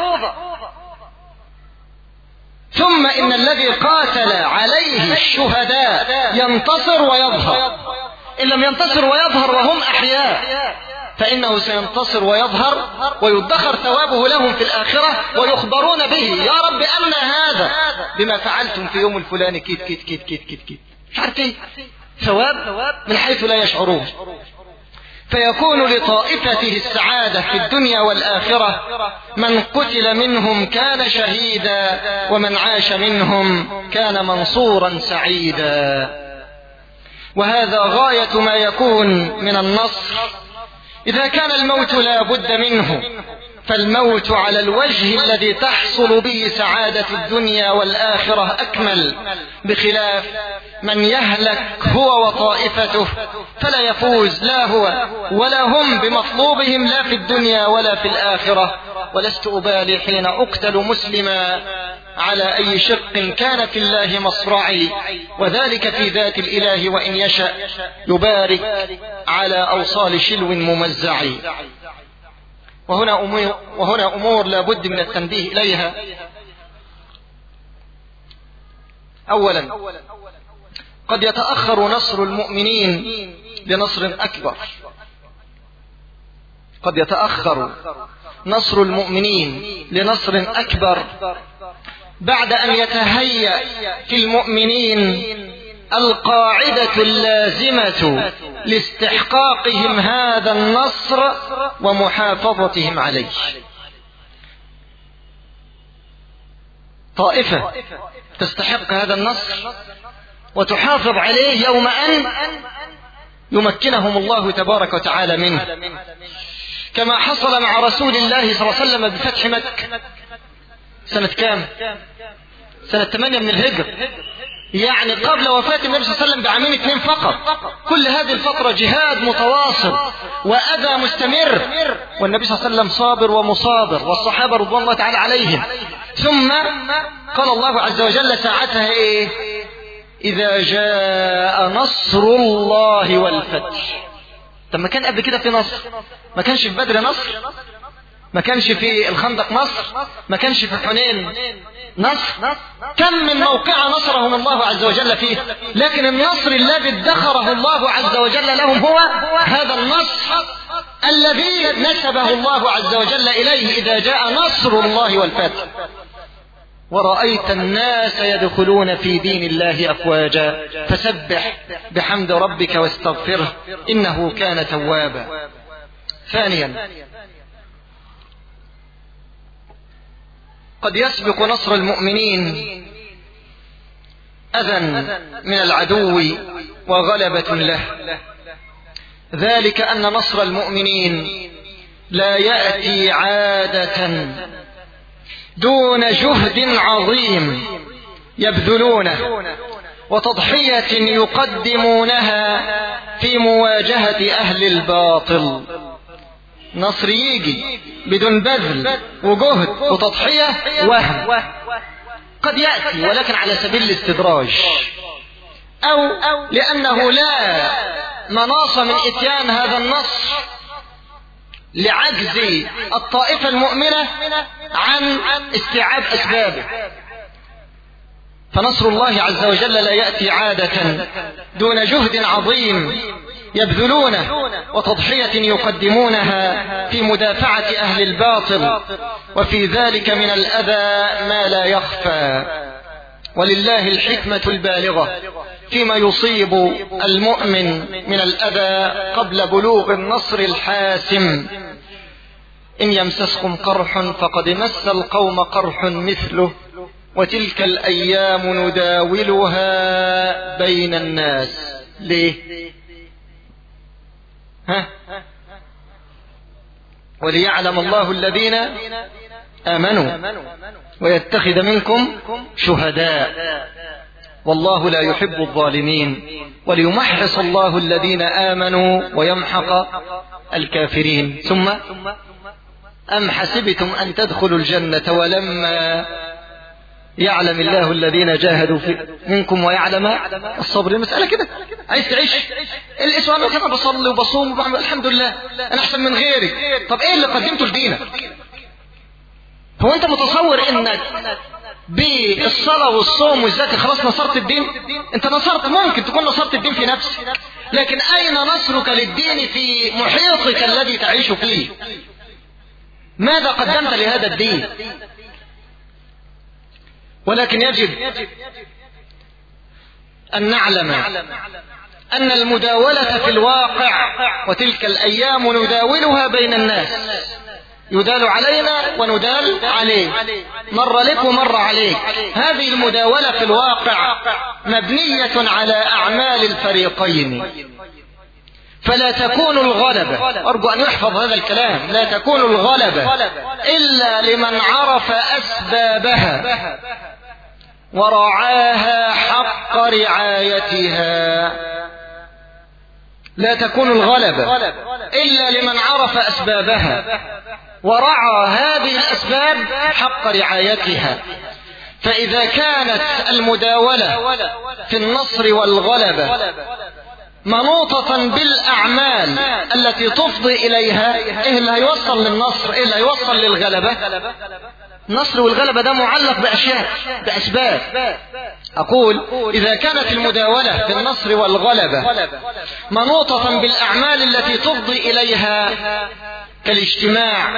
ثم إن الذي قاتل عليه الشهداء ينتصر ويظهر. إن لم ينتصر ويظهر وهم أحياء فإنه سينتصر ويظهر ويدخر ثوابه لهم في الآخرة ويخبرون به: يا رب أن هذا بما فعلتم في يوم الفلاني كيت كيت كيت كيت كيت كيت. مش عارف ايه ثواب من حيث لا يشعرون. فيكون لطائفته السعادة في الدنيا والآخرة. من قتل منهم كان شهيدا ومن عاش منهم كان منصورا سعيدا. وهذا غاية ما يكون من النصر. إذا كان الموت لا بد منه فالموت على الوجه الذي تحصل به سعادة الدنيا والآخرة أكمل، بخلاف من يهلك هو وطائفته فلا يفوز لا هو ولا هم بمطلوبهم لا في الدنيا ولا في الآخرة. ولست أبالي حين أقتل مسلما على أي شق كان في الله مصرعي، وذلك في ذات الإله وإن يشأ يبارك على أوصال شلو ممزعي. وهنا أمور لا بد من التنبيه إليها. أولا، قد يتأخر نصر المؤمنين لنصر أكبر. قد يتأخر نصر المؤمنين لنصر أكبر بعد أن يتهيأ في المؤمنين القاعدة اللازمة لاستحقاقهم هذا النصر ومحافظتهم عليه. طائفة تستحق هذا النصر وتحافظ عليه يوم أن يمكنهم الله تبارك وتعالى منه، كما حصل مع رسول الله صلى الله عليه وسلم بفتح مكة سنة كام؟ سنة 8 من الهجرة، يعني قبل وفاة النبي صلى الله عليه وسلم بعامين 2 فقط. كل هذه الفترة جهاد متواصل وأذى مستمر، والنبي صلى الله عليه وسلم صابر ومصابر والصحابة رضوان الله تعالى عليهم. ثم قال الله عز وجل ساعتها إيه؟ إذا جاء نصر الله والفتح. طب ما كان قبل كده في نصر؟ ما كانش في بدر نصر؟ ما كانش في الخندق نصر؟ ما كانش في حنين نصر؟ كم من موقع نصرهم الله عز وجل فيه، لكن النصر الذي ادخره الله عز وجل لهم هو هذا النصر الذي نسبه الله عز وجل إليه: إذا جاء نصر الله والفتح ورأيت الناس يدخلون في دين الله أفواجا فسبح بحمد ربك واستغفره إنه كان توابا. ثانيا، قد يسبق نصر المؤمنين أذى من العدو وغلبة له. ذلك أن نصر المؤمنين لا يأتي عادة دون جهد عظيم يبذلونه وتضحية يقدمونها في مواجهة أهل الباطل. نصر يجي بدون بذل وجهد وتضحية وهم، قد يأتي ولكن على سبيل الاستدراج، أو لأنه لا مناص من إتيان هذا النصر لعجز الطائفة المؤمنة عن استيعاب أسبابه. فنصر الله عز وجل لا يأتي عادة دون جهد عظيم يبذلونه وتضحية يقدمونها في مدافعة أهل الباطل، وفي ذلك من الأذى ما لا يخفى. ولله الحكمة البالغة فيما يصيب المؤمن من الأذى قبل بلوغ النصر الحاسم. إن يمسسكم قرح فقد مس القوم قرح مثله وتلك الأيام نداولها بين الناس. ليه؟ وليعلم الله الذين آمنوا ويتخذ منكم شهداء والله لا يحب الظالمين وليمحص الله الذين آمنوا ويمحق الكافرين. ثم أم حسبتم أن تدخلوا الجنة ولما يعلم الله الذين جاهدوا منكم ويعلم الصبر. المسألة كده، عايز تعيش الإسلام أنا بصلي وبصوم وبعمل الحمد لله أنا أحسن من غيري. طب إيه اللي قدمته لدينك؟ هو أنت متصور إنك بالصلاة والصوم والزكاة خلاص نصرت الدين؟ أنت نصرت، ممكن تكون نصرت الدين في نفسك، لكن أين نصرك للدين في محيطك الذي تعيش فيه؟ ماذا قدمت لهذا الدين؟ ولكن يجب أن نعلم أن المداولة في الواقع وتلك الأيام نداولها بين الناس، يدال علينا وندال عليه، مر لك ومر عليك. هذه المداولة في الواقع مبنية على أعمال الفريقين، فلا تكون الغلبة، أرجو أن يحفظ هذا الكلام، لا تكون الغلبة إلا لمن عرف أسبابها ورعاها حق رعايتها. لا تكون الغلبة إلا لمن عرف أسبابها ورعى هذه الأسباب حق رعايتها. فإذا كانت المداولة في النصر والغلبة منوطة بالأعمال التي تفضي إليها، إيه اللي هيوصل للنصر؟ إيه اللي هيوصل للغلبة؟ النصر والغلبة ده معلق بأسباب. أقول إذا كانت المداولة في النصر والغلبة منوطة بالأعمال التي تفضي إليها كالاجتماع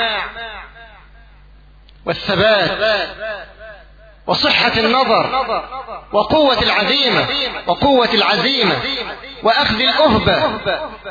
والثبات وصحة النظر وقوة العزيمة وأخذ الأهبة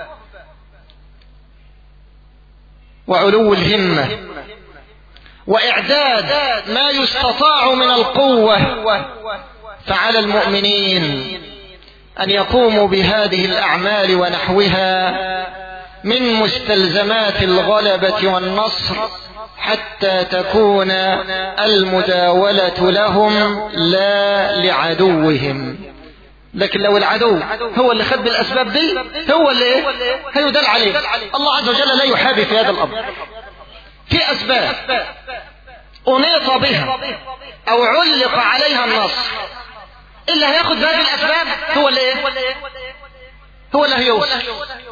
وعلو الهمة وإعداد ما يستطاع من القوة، فعلى المؤمنين أن يقوموا بهذه الأعمال ونحوها من مستلزمات الغلبة والنصر حتى تكون المداولة لهم لا لعدوهم. لكن لو العدو هو اللي خد بالأسباب دي، هو اللي هيدل عليه. الله عز وجل لا يحابي في هذا الأمر. في أسباب أنيط بها أو علق عليها النصر، اللي هياخد بهذه الأسباب هو اللي هيوصل.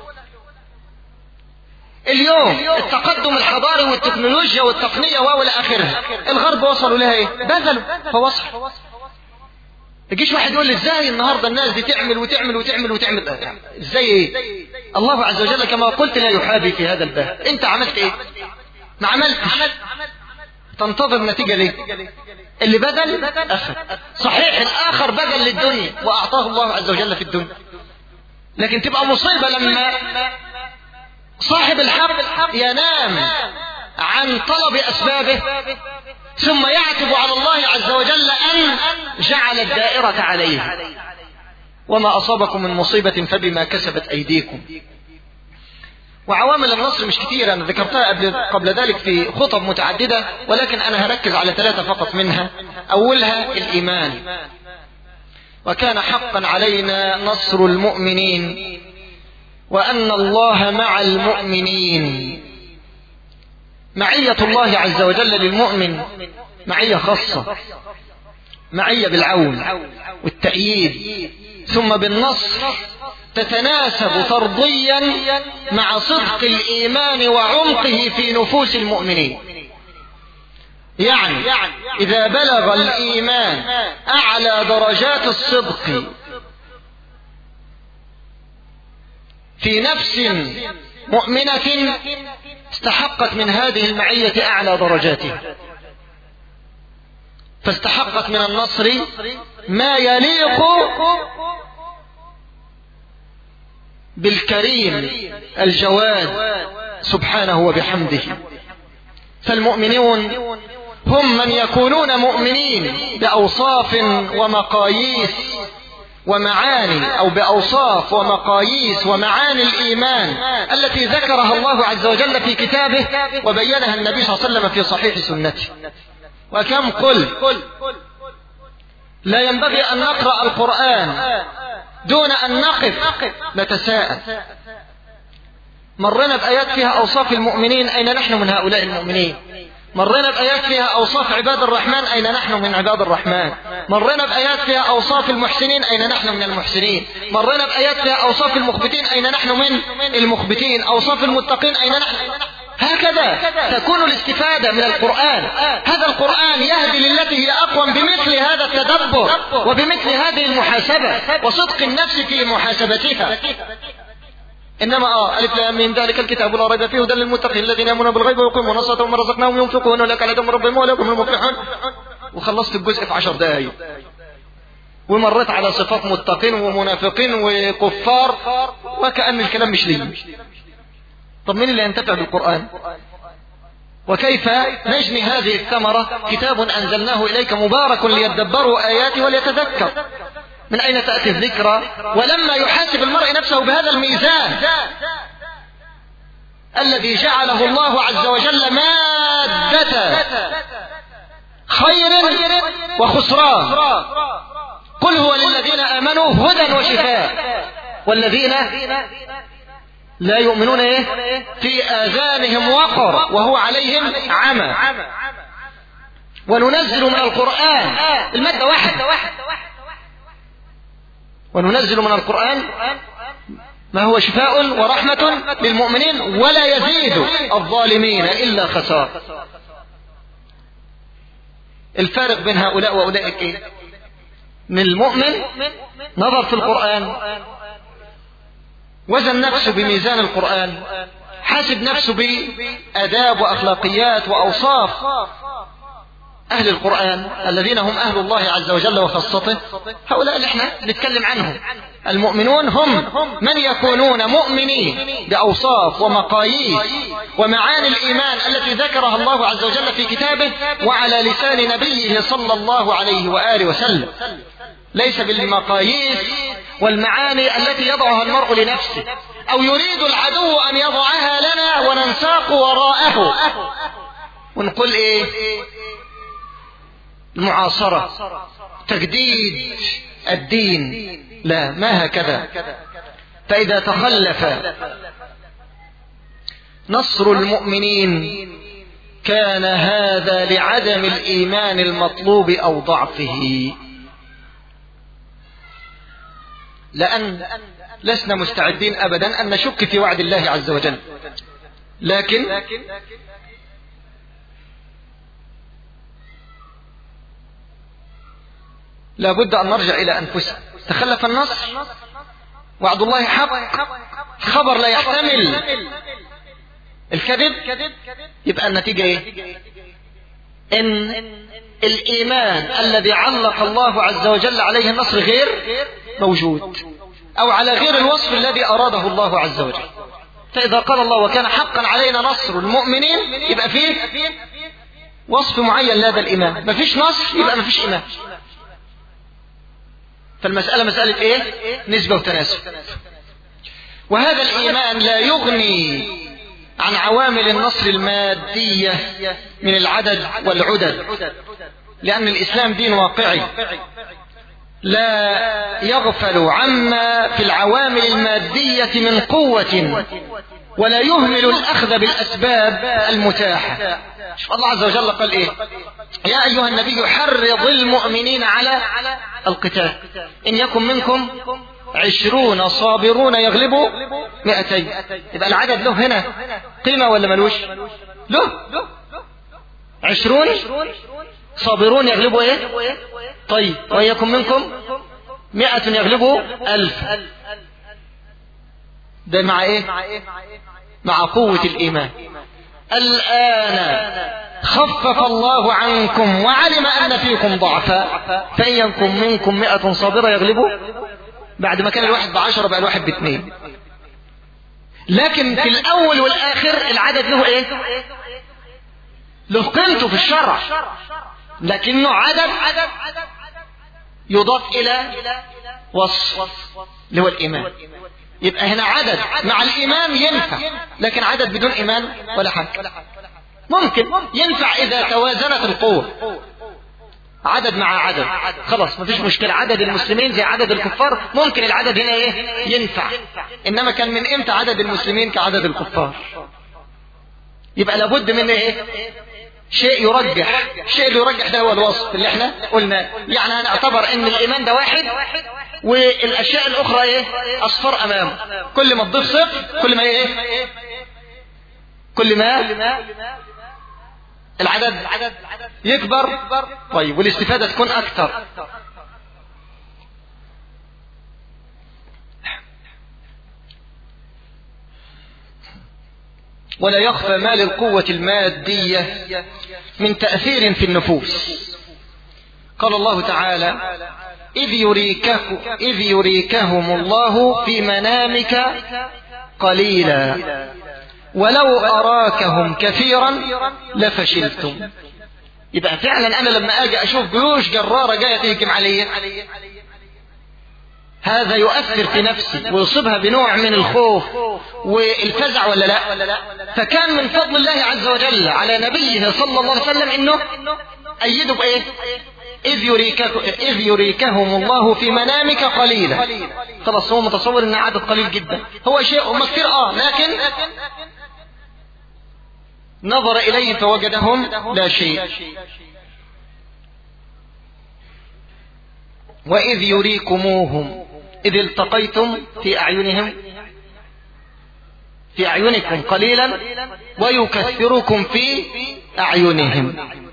اليوم التقدم الحضاري والتكنولوجيا والتقنية وإلى آخرها، الغرب وصلوا لها ايه؟ بذلوا فوصل. يجيش واحد يقول لي ازاي النهارده الناس دي تعمل وتعمل ازاي؟ ايه؟ الله عز وجل كما قلت لا يحابي في هذا الباب. انت عملت ايه؟ ما عملتش، تنتظر نتيجة ليه؟ اللي بدل أخذ. صحيح الآخر بدل للدنيا وأعطاه الله عز وجل في الدنيا، لكن تبقى مصيبة لما صاحب الحق ينام عن طلب أسبابه ثم يعتب على الله عز وجل أن جعل الدائرة عليه. وما أصابكم من مصيبة فبما كسبت أيديكم. وعوامل النصر مش كتير، أنا ذكرتها قبل ذلك في خطب متعددة، ولكن أنا هركز على 3 فقط منها. أولها الإيمان، وكان حقا علينا نصر المؤمنين وأن الله مع المؤمنين. معية الله عز وجل للمؤمن معية خاصة، معية بالعون والتأييد ثم بالنصر تتناسب طرديا مع صدق الإيمان وعمقه في نفوس المؤمنين. يعني إذا بلغ الإيمان أعلى درجات الصدق في نفس مؤمنة استحقت من هذه المعية أعلى درجاتها، فاستحقت من النصر ما يليق بالكريم الجواد سبحانه وبحمده. فالمؤمنون هم من يكونون مؤمنين بأوصاف ومقاييس ومعاني، أو بأوصاف ومقاييس ومعاني الإيمان التي ذكرها الله عز وجل في كتابه وبينها النبي صلى الله عليه وسلم في صحيح سنته. وكم قل لا ينبغي أن نقرأ القرآن دون أن نقف نتساءل. مرنا بآيات فيها أوصاف المؤمنين، أين نحن من هؤلاء المؤمنين؟ مرنا بآيات فيها أوصاف عباد الرحمن، أين نحن من عباد الرحمن؟ مرنا بآيات فيها أوصاف المحسنين، أين نحن من المحسنين؟ مرنا بآيات فيها أوصاف المخبتين، أين نحن من المخبتين؟ أوصاف المتقين، أين نحن؟ هكذا تكون الاستفادة من القرآن. هذا القرآن يهدي للتي هي أقوم بمثل هذا التدبر وبمثل هذه المحاسبة وصدق النفس في محاسبتها. إنما ألف لام ميم ذلك الكتاب لا ريب فيه هدى للمتقين الذين يؤمنون بالغيب ويقيمون الصلاة ومما رزقناهم ينفقون أولئك على هدى ربهم وأولئك هم المفلحون. وخلصت الجزء في 10 دقائق، ومرت على صفات متقين ومنافقين وكفار وكأن الكلام مش لي. طب مين اللي ينتفع بالقرآن؟ وكيف نجني هذه الثمرة؟ كتاب أنزلناه إليك مبارك ليدبروا آياته وليتذكر. من أين تأتي الذكرى ولما يحاسب المرء نفسه بهذا الميزان الذي جعله الله عز وجل مادة خير وخسران؟ قل هو للذين آمنوا هدى وشفاء والذين لا يؤمنون في آذانهم وقر وهو عليهم عمى. وننزل من القرآن المادة واحدة، وننزل من القرآن ما هو شفاء ورحمة للمؤمنين ولا يزيد الظالمين إلا خسارة. الفارق بين هؤلاء وأولئك إيه؟ من المؤمن نظر في القرآن، وزن نفسه بميزان القرآن، حاسب نفسه بآداب وأخلاقيات وأوصاف أهل القرآن الذين هم أهل الله عز وجل وخاصته. هؤلاء اللي احنا نتكلم عنهم. المؤمنون هم من يكونون مؤمنين بأوصاف ومقاييس ومعاني الإيمان التي ذكرها الله عز وجل في كتابه وعلى لسان نبيه صلى الله عليه وآله وسلم، ليس بالمقاييس والمعاني التي يضعها المرء لنفسه أو يريد العدو أن يضعها لنا وننساق وراءه ونقول إيه؟ المعاصرة، تجديد الدين. لا، ما هكذا. فإذا تخلف نصر المؤمنين كان هذا لعدم الإيمان المطلوب أو ضعفه، لأن لسنا مستعدين أبدا أن نشك في وعد الله عز وجل، لكن لا بد أن نرجع إلى أنفسنا. تخلف النصر، وعد الله حق، خبر لا يحتمل الكذب، يبقى النتيجة إيه؟ إن الإيمان الذي علق الله عز وجل عليه النصر غير موجود، أو على غير الوصف الذي أراده الله عز وجل. فإذا قال الله وكان حقا علينا نصر المؤمنين يبقى فيه وصف معين لهذا الإيمان. ما فيش نصر يبقى ما فيش إيمان. فالمسألة مسألة إيه؟ نسبة وتناسب. وهذا الإيمان لا يغني عن عوامل النصر المادية من العدد والعدد، لأن الإسلام دين واقعي لا يغفل عما في العوامل المادية من قوة ولا يهمل الأخذ بالأسباب المتاحة. شوف الله عز وجل قال إيه؟ يا أيها النبي حرض المؤمنين على القتال إن يكن منكم 20 صابرون يغلبوا 200. يبقى العدد له هنا قيمة ولا ملوش؟ له 20 صابرون يغلبوا ايه؟ طيب ويكن منكم 100 يغلبوا 1000. ده مع ايه؟ مع قوة الإيمان. الآن خفف الله عنكم وعلم أن فيكم ضعفا فإن يكن منكم 100 صابرة يغلبوا. بعد ما كان الواحد ب10 بقى الواحد ب2. لكن في الأول والآخر العدد له ايه؟ له قيمته في الشرع، لكنه عدد يضاف إلى وصف اللي هو الإيمان. يبقى هنا عدد مع الإيمان ينفع، لكن عدد بدون إيمان ولا حاجة. ممكن ينفع إذا توازنت القوة، عدد مع عدد خلاص مفيش مشكلة. عدد المسلمين زي عدد الكفار ممكن العدد هنا ايه؟ ينفع. إنما كان من إمتى عدد المسلمين كعدد الكفار؟ يبقى لابد من ايه؟ شيء يرجح. الشيء اللي يرجح ده هو الوصف اللي احنا قلنا. يعني هنعتبر ان الإيمان ده واحد والأشياء الأخرى ايه؟ أصفر أمامه. كل ما تضيف صفر كل ما ايه؟ كل ما العدد يكبر. طيب والاستفادة تكون أكثر. ولا يخفى ما للقوة المادية من تأثير في النفوس. قال الله تعالى: إذ يريكهم الله في منامك قليلا ولو أراكهم كثيرا لفشلتم. يبقى فعلا أنا لما أجي أشوف جيوش جرارة جاية تهجم علي، هذا يؤثر في نفسي ويصيبها بنوع من الخوف والفزع ولا لا؟ فكان من فضل الله عز وجل على نبيه صلى الله عليه وسلم إنه أيده بإيه؟ إذ يريكهم الله في منامك قليلا. خلاص هو متصور إن عدد قليل جدا، هو شيء هم كثير لكن نظر إليه فوجدهم لا شيء. وإذ يريكموهم إذ التقيتم في أعينكم قليلا ويكثركم في أعينهم.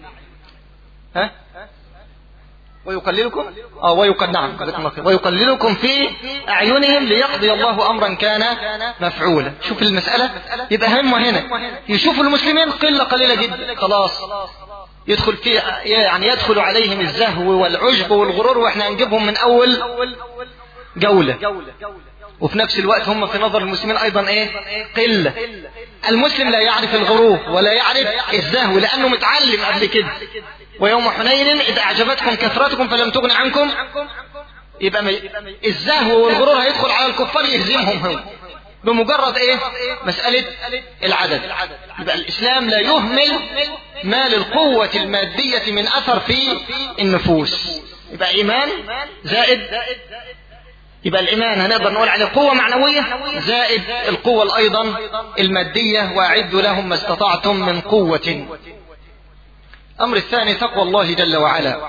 ويقللكم ويقللكم في أعينهم ليقضي الله أمرا كان مفعولا. شوف المسألة. يبقى همه هنا يشوفوا المسلمين قلة قليلة جدا، خلاص يدخل في يعني يدخل عليهم الزهو والعجب والغرور، واحنا هنجيبهم من أول جولة. وفي نفس الوقت هم في نظر المسلمين أيضا ايه؟ قلة. المسلم لا يعرف الغرور ولا يعرف الزهو لأنه متعلم قبل كده. ويوم حنين إذ أعجبتكم كثرتكم فلم تغن عنكم. يبقى الزهو والغرور هيدخل على الكفار يهزمهم هو بمجرد ايه؟ مسألة العدد. يبقى الإسلام لا يهمل ما للقوة المادية من أثر في النفوس. يبقى إيمان زائد، يبقى الإيمان هنقدر نقول عليه قوة معنوية زائد القوة أيضا المادية. وأعدوا لهم ما استطعتم من قوة. الأمر الثاني تقوى الله جل وعلا.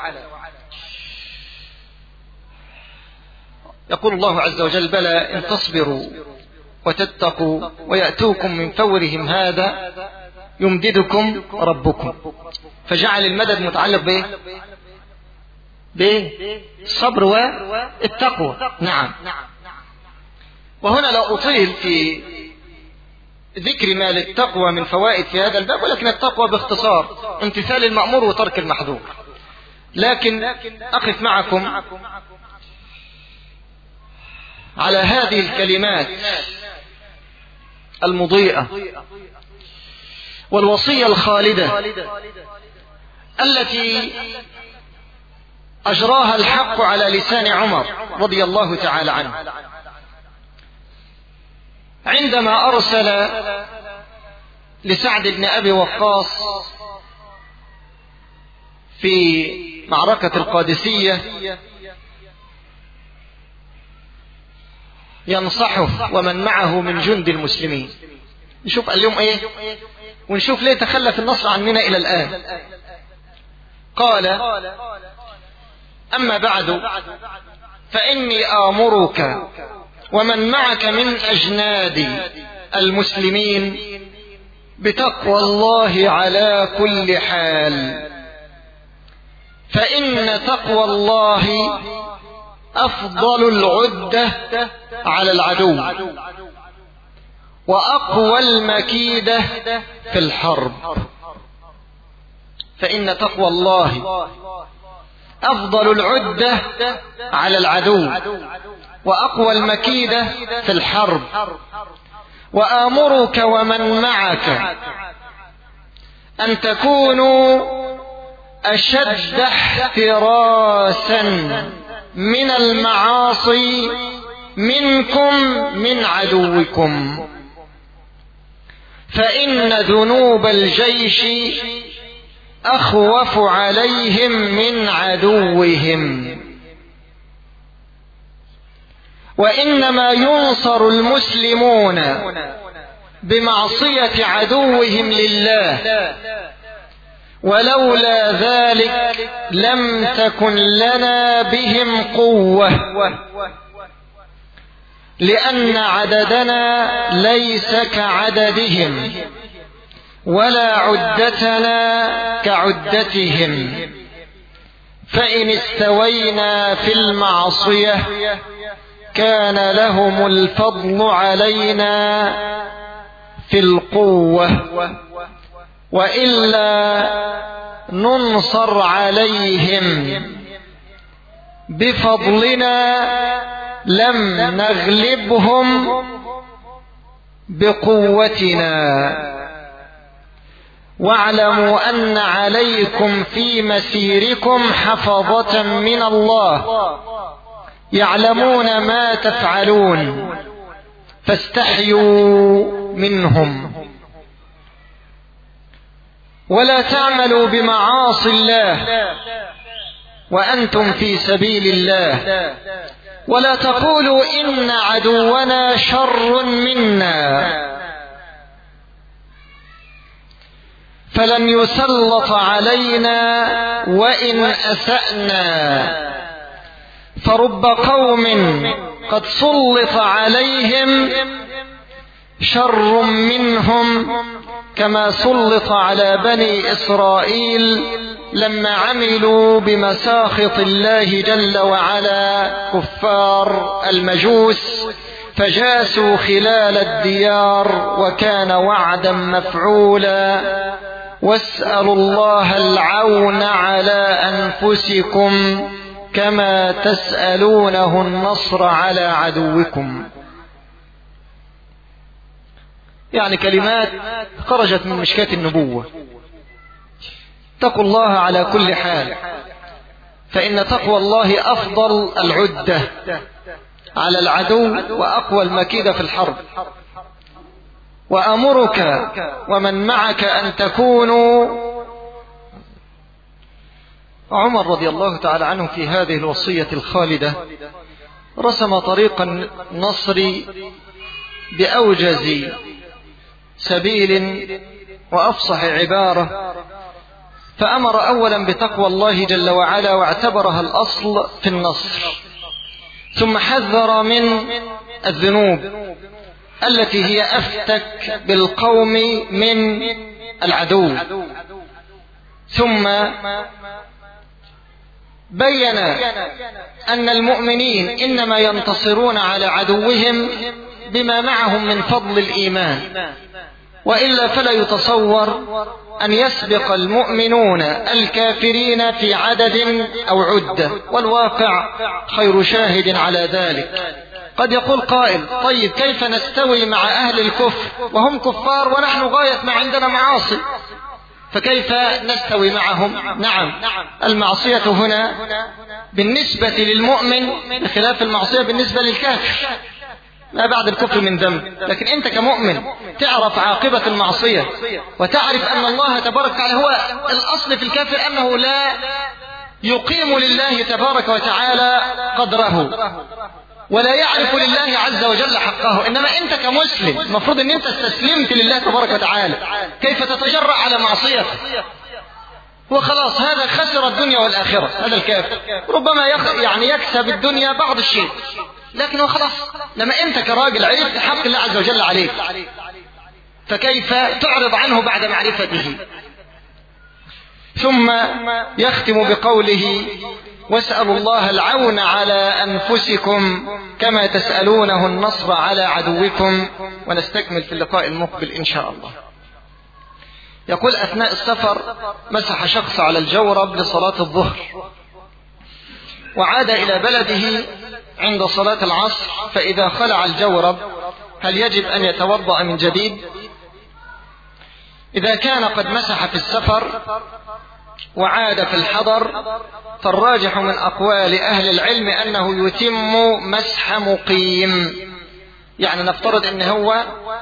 يقول الله عز وجل: بلى إن تصبروا وتتقوا ويأتوكم من فورهم هذا يمددكم ربكم. فجعل المدد متعلق بالصبر والتقوى. نعم. وهنا لا أطيل في ذكر ما للتقوى من فوائد في هذا الباب، ولكن التقوى باختصار امتثال المأمور وترك المحظور. لكن أقف معكم على هذه الكلمات المضيئة والوصية الخالدة التي أجراها الحق على لسان عمر رضي الله تعالى عنه عندما أرسل لسعد بن أبي وقاص في معركة القادسية ينصحه ومن معه من جند المسلمين. نشوف قال لهم ايه ونشوف ليه تخلف النصر عننا إلى الآن. قال: أما بعد فإني آمرك ومن معك من أجناد المسلمين بتقوى الله على كل حال، فإن تقوى الله أفضل العدة على العدو. وأقوى المكيدة في الحرب. فإن تقوى الله أفضل العدة على العدو وأقوى المكيدة في الحرب. وآمرك ومن معك أن تكونوا أشد احتراسا من المعاصي منكم من عدوكم، فإن ذنوب الجيش أخوف عليهم من عدوهم. وإنما ينصر المسلمون بمعصية عدوهم لله، ولولا ذلك لم تكن لنا بهم قوة، لأن عددنا ليس كعددهم ولا عدتنا كعدتهم. فإن استوينا في المعصية كان لهم الفضل علينا في القوة، وإلا ننصر عليهم بفضلنا لم نغلبهم بقوتنا. واعلموا أن عليكم في مسيركم حفظة من الله يعلمون ما تفعلون، فاستحيوا منهم. ولا تعملوا بمعاصي الله وأنتم في سبيل الله، ولا تقولوا إن عدونا شر منا، فلن يسلط علينا وإن أسأنا. فرب قوم قد سلط عليهم شر منهم كما سلط على بني إسرائيل لما عملوا بمساخط الله جل وعلا كفار المجوس، فجاسوا خلال الديار، وكان وعدا مفعولا. واسألوا الله العون على أنفسكم كما تسألونه النصر على عدوكم. يعني كلمات خرجت من مشكاة النبوة. اتقوا الله على كل حال، فإن تقوى الله أفضل العدة على العدو وأقوى المكيدة في الحرب. وأمرك ومن معك أن تكونوا. عمر رضي الله تعالى عنه في هذه الوصية الخالدة رسم طريق النصر بأوجز سبيل وأفصح عبارة، فأمر أولا بتقوى الله جل وعلا واعتبرها الأصل في النصر، ثم حذر من الذنوب التي هي أفتك بالقوم من العدو، ثم بين أن المؤمنين إنما ينتصرون على عدوهم بما معهم من فضل الإيمان، وإلا فلا يتصور أن يسبق المؤمنون الكافرين في عدد أو عدة، والواقع خير شاهد على ذلك. قد يقول قائل: طيب كيف نستوي مع أهل الكفر وهم كفار ونحن غاية ما عندنا معاصي، فكيف نستوي معهم؟ نعم، المعصية هنا بالنسبة للمؤمن بخلاف المعصية بالنسبة للكافر، ما بعد الكفر من ذنب. لكن أنت كمؤمن تعرف عاقبة المعصية، وتعرف أن الله تبارك وتعالى هو الأصل في الكافر أنه لا يقيم لله تبارك وتعالى قدره ولا يعرف لله عز وجل حقه. إنما أنت كمسلم المفروض أن أنت استسلمت لله تبارك وتعالى، كيف تتجرأ على معصيته؟ وخلاص هذا خسر الدنيا والآخرة. هذا الكافر ربما يكسب الدنيا بعض الشيء، لكن خلاص. لما أنت كراجل عرفت حق الله عز وجل عليك، فكيف تعرض عنه بعد معرفته؟ ثم يختم بقوله: واسألوا الله العون على أنفسكم كما تسألونه النصر على عدوكم. ونستكمل في اللقاء المقبل إن شاء الله. يقول: أثناء السفر مسح شخص على الجورب لصلاة الظهر، وعاد إلى بلده عند صلاة العصر، فإذا خلع الجورب هل يجب أن يتوضأ من جديد؟ إذا كان قد مسح في السفر وعاد في الحضر، فالراجح من أقوال أهل العلم أنه يتم مسح مقيم. يعني نفترض أنه هو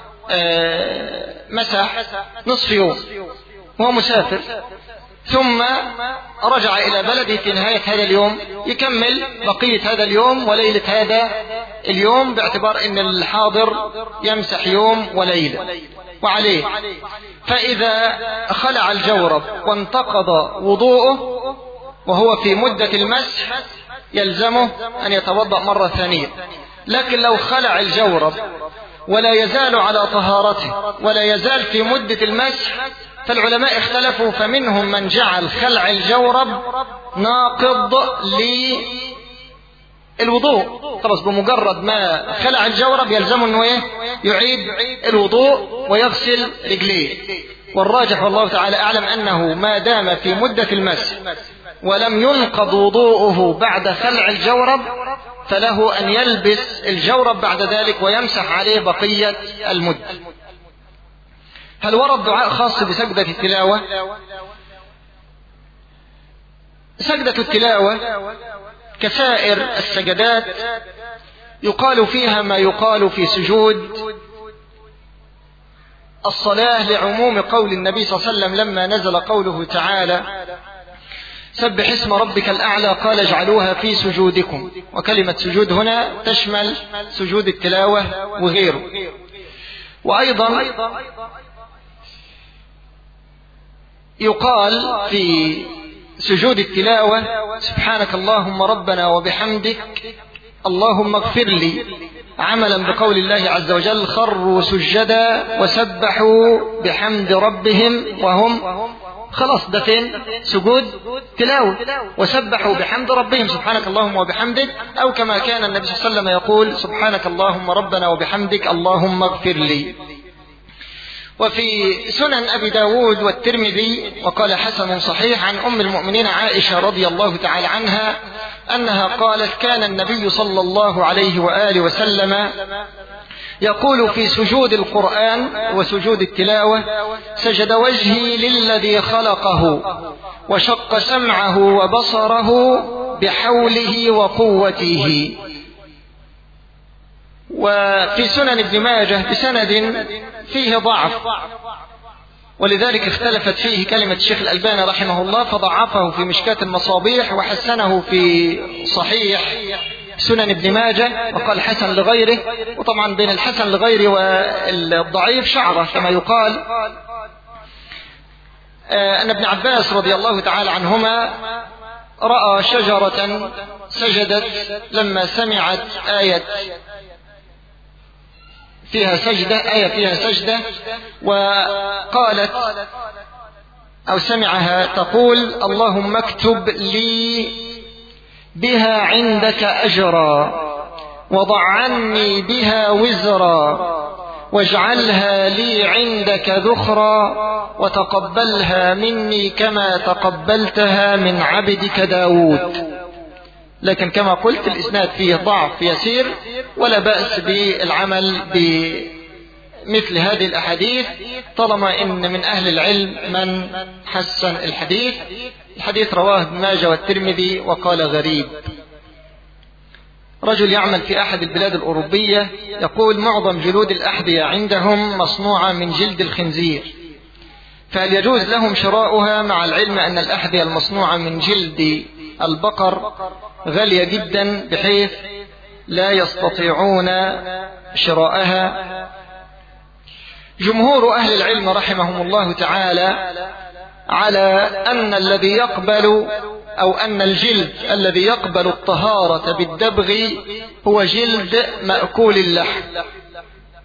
مسح نصف يوم وهو مسافر، ثم رجع إلى بلده في نهاية هذا اليوم، يكمل بقية هذا اليوم وليلة هذا اليوم، باعتبار أن الحاضر يمسح يوم وليلة وعليه. فإذا خلع الجورب وانتقض وضوءه وهو في مدة المسح يلزمه أن يتوضأ مرة ثانية. لكن لو خلع الجورب ولا يزال على طهارته ولا يزال في مدة المسح، فالعلماء اختلفوا، فمنهم من جعل خلع الجورب ناقض للوضوء، خلاص بمجرد ما خلع الجورب يلزمه انه يعيد الوضوء ويغسل رجليه. والراجح والله تعالى أعلم أنه ما دام في مدة المسح ولم ينقض وضوءه بعد خلع الجورب، فله أن يلبس الجورب بعد ذلك ويمسح عليه بقية المدة. هل ورد دعاء خاص بسجدة التلاوة؟ سجدة التلاوة كسائر السجدات يقال فيها ما يقال في سجود الصلاة، لعموم قول النبي صلى الله عليه وسلم لما نزل قوله تعالى: سبح اسم ربك الأعلى، قال اجعلوها في سجودكم. وكلمة سجود هنا تشمل سجود التلاوة وغيره. وأيضا يقال في سجود التلاوة: سبحانك اللهم ربنا وبحمدك اللهم اغفر لي، عملا بقول الله عز وجل: خروا سجدا وسبحوا بحمد ربهم وهم، خلاص ده فين؟ سجود تلاوة، وسبحوا بحمد ربهم سبحانك اللهم وبحمدك، أو كما كان النبي صلى الله عليه وسلم يقول: سبحانك اللهم ربنا وبحمدك اللهم اغفر لي. وفي سنن أبي داود والترمذي وقال حسن صحيح عن أم المؤمنين عائشة رضي الله تعالى عنها أنها قالت: كان النبي صلى الله عليه وآله وسلم يقول في سجود القرآن وسجود التلاوة: سجد وجهي للذي خلقه وشق سمعه وبصره بحوله وقوته. وفي سنن ابن ماجه بسند فيه ضعف، ولذلك اختلفت فيه كلمة الشيخ الألباني رحمه الله، فضعفه في مشكاة المصابيح وحسنه في صحيح سنن ابن ماجه وقال حسن لغيره. وطبعا بين الحسن لغيره والضعيف شعرة كما يقال. أن ابن عباس رضي الله تعالى عنهما رأى شجرة سجدت لما سمعت آية فيها سجدة، وقالت أو سمعها تقول: اللهم اكتب لي بها عندك أجرا، وضع عني بها وزرا، واجعلها لي عندك ذخرا، وتقبلها مني كما تقبلتها من عبدك داود. لكن كما قلت الإسناد فيه ضعف يسير، ولا بأس بالعمل بمثل هذه الأحاديث طالما إن من أهل العلم من حسن الحديث. الحديث رواه ابن ماجه والترمذي وقال غريب. رجل يعمل في أحد البلاد الأوروبية يقول: معظم جلود الأحذية عندهم مصنوعة من جلد الخنزير، فهل يجوز لهم شراؤها مع العلم أن الأحذية المصنوعة من جلد البقر غالية جدا بحيث لا يستطيعون شراءها؟ جمهور أهل العلم رحمهم الله تعالى على أن الذي يقبل أو أن الجلد الذي يقبل الطهارة بالدبغ هو جلد مأكول اللحم،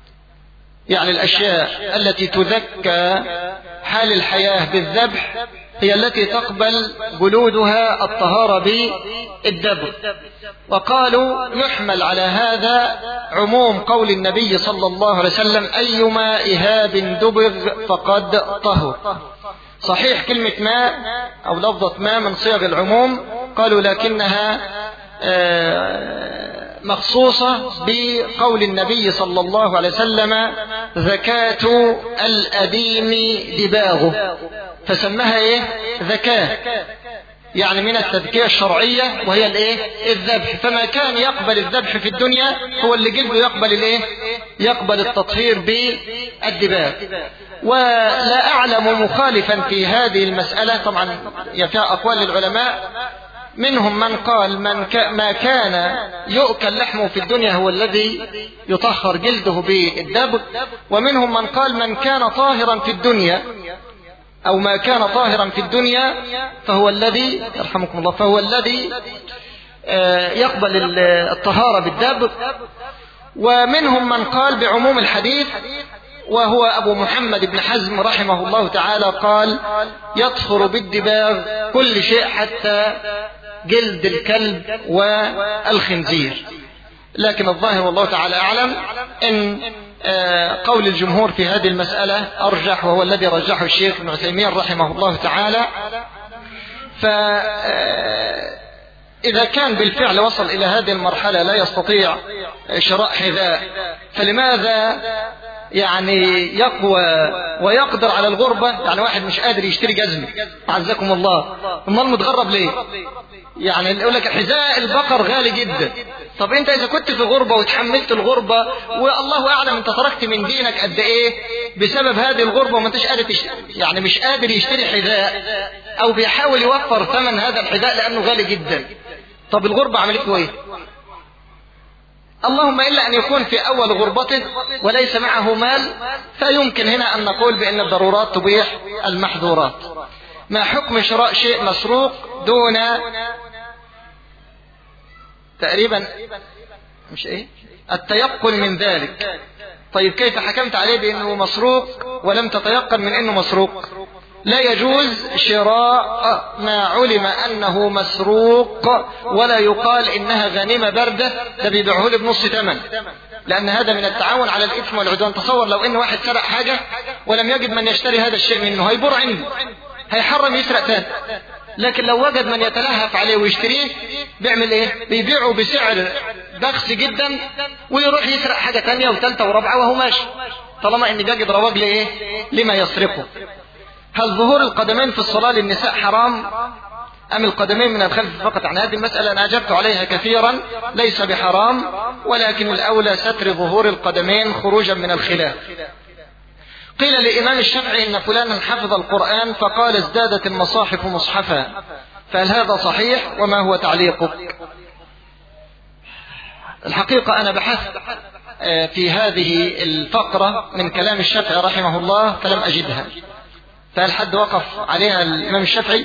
يعني الأشياء التي تذكى حال الحياة بالذبح هي التي تقبل جلودها الطهارة بالدبغ. وقالوا يحمل على هذا عموم قول النبي صلى الله عليه وسلم أيما إهاب دبغ فقد طهر. صحيح كلمة ما أو لفظة ما من صيغ العموم، قالوا لكنها مخصوصة بقول النبي صلى الله عليه وسلم زكاة الأديم دباغه، فسمها ايه؟ زكاة، يعني من التذكية الشرعية، وهي الايه؟ الذبح. فما كان يقبل الذبح في الدنيا هو اللي جلده يقبل الايه؟ يقبل التطهير بالدباغ. ولا أعلم مخالفا في هذه المسألة، طبعا فيها أقوال للعلماء، منهم من قال ما كان يؤكل لحمه في الدنيا هو الذي يطهر جلده بالدبغ، ومنهم من قال من كان طاهرا في الدنيا أو ما كان طاهرا في الدنيا فهو الذي يرحمكم الله فهو الذي يقبل الطهارة بالدبغ. ومنهم من قال بعموم الحديث، وهو أبو محمد بن حزم رحمه الله تعالى، قال يطهر بالدباغ كل شيء حتى جلد الكلب والخنزير. لكن الظاهر والله تعالى أعلم أن قول الجمهور في هذه المسألة أرجح، وهو الذي رجحه الشيخ ابن عثيمين رحمه الله تعالى. فإذا كان بالفعل وصل إلى هذه المرحلة لا يستطيع شراء حذاء، فلماذا يعني يقوى ويقدر على الغربة؟ يعني واحد مش قادر يشتري جزمة، عزكم الله، امال متغرب ليه؟ يعني يقول لك حذاء البقر غالي جدا. طب انت اذا كنت في غربة وتحملت الغربة، والله اعلم انت تركت من دينك قد ايه بسبب هذه الغربة، وما انتش قادر يعني مش قادر يشتري حذاء، او بيحاول يوفر ثمن هذا الحذاء لانه غالي جدا. طب الغربة عملته ايه؟ اللهم إلا أن يكون في أول غربته وليس معه مال، فيمكن هنا أن نقول بأن الضرورات تبيح المحظورات. ما حكم شراء شيء مسروق دون تقريبا مش التيقن من ذلك؟ طيب كيف حكمت عليه بأنه مسروق ولم تتيقن من أنه مسروق؟ لا يجوز شراء ما علم أنه مسروق، ولا يقال إنها غنيمة باردة ده بيبيعه لي بنص ثمن، لأن هذا من التعاون على الإثم والعدوان. تصور لو إن واحد سرق حاجة ولم يجد من يشتري هذا الشيء منه، هيبور عنده، هيحرم يسرق تاني. لكن لو وجد من يتلهف عليه ويشتريه بيعمل ايه؟ بيبيعه بسعر بخس جدا، ويروح يسرق حاجة تانية وثالثة ورابعة وهو ماشي، طالما إن بيجد رواج لإيه؟ لما يسرقه. هل ظهور القدمين في الصلاة للنساء حرام أم القدمين من الخلف فقط؟ عن هذه المسألة أنا أجبت عليها كثيرا، ليس بحرام، ولكن الأولى ستر ظهور القدمين خروجا من الخلاف. قيل للإمام الشافعي إن فلانا حفظ القرآن فقال ازدادت المصاحف مصحفا، فهل هذا صحيح وما هو تعليقك؟ الحقيقة أنا بحثت في هذه الفقرة من كلام الشافعي رحمه الله فلم أجدها، فهل حد وقف عليها الإمام الشافعي؟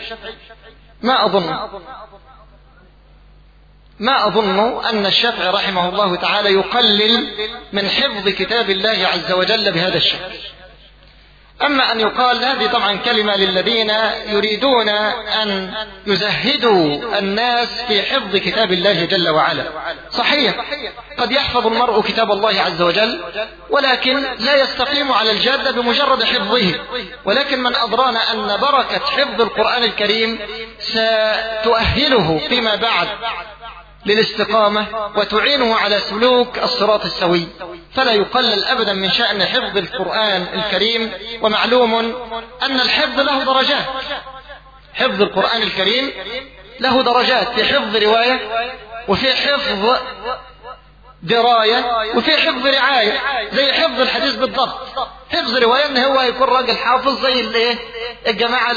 ما أظن أن الشافعي رحمه الله تعالى يقلل من حفظ كتاب الله عز وجل بهذا الشكل. أما أن يقال، هذه طبعا كلمة للذين يريدون أن يزهدوا الناس في حفظ كتاب الله جل وعلا. صحيح قد يحفظ المرء كتاب الله عز وجل، ولكن لا يستقيم على الجادة بمجرد حفظه، ولكن من أدرانا أن بركة حفظ القرآن الكريم ستؤهله فيما بعد للاستقامة وتعينه على سلوك الصراط السوي، فلا يقلل أبدا من شأن حفظ القرآن الكريم. ومعلوم أن الحفظ له درجات، حفظ القرآن الكريم له درجات، في حفظ رواية، وفي حفظ دراية، وفي حفظ رعاية، زي حفظ الحديث بالضبط. حفظ رواية ان هو يكون راجل حافظ زي الجماعة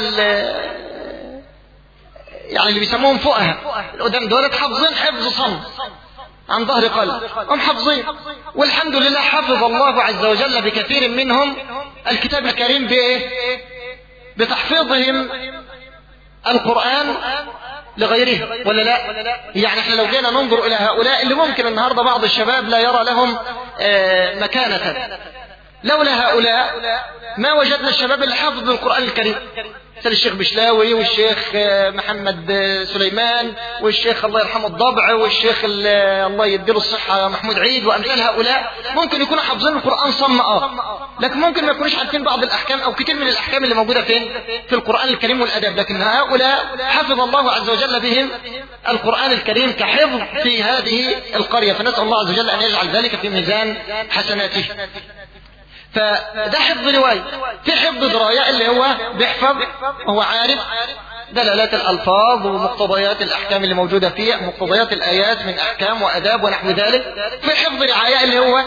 يعني اللي بيسموهم فقهاء القدام دولت، حافظين حفظ صم عن ظهر قلب، هم حافظين، والحمد لله حفظ الله عز وجل بكثير منهم الكتاب الكريم بتحفيظهم القرآن لغيره، ولا لا؟ يعني احنا لو جينا ننظر الى هؤلاء اللي ممكن النهارده بعض الشباب لا يرى لهم مكانة، لولا هؤلاء ما وجدنا الشباب اللي حافظ القرآن الكريم، مثل الشيخ بشلاوي والشيخ محمد سليمان والشيخ الله يرحمه الضبع والشيخ الله يديله الصحة محمود عيد وأمثال هؤلاء. ممكن يكونوا حافظين القرآن صم لكن ممكن ما يكونوش عارفين بعض الأحكام أو كتير من الأحكام اللي موجودة في القرآن الكريم والأدب، لكن هؤلاء حفظ الله عز وجل بهم القرآن الكريم كحفظ في هذه القرية، فنسأل الله عز وجل أن يجعل ذلك في ميزان حسناته. فده حفظ رواية. في حفظ دراية اللي هو بيحفظ وهو عارف دلالات الألفاظ ومقتضيات الأحكام اللي موجودة فيها، مقتضيات الآيات من أحكام وأداب ونحو ذلك. في حفظ رعاية اللي هو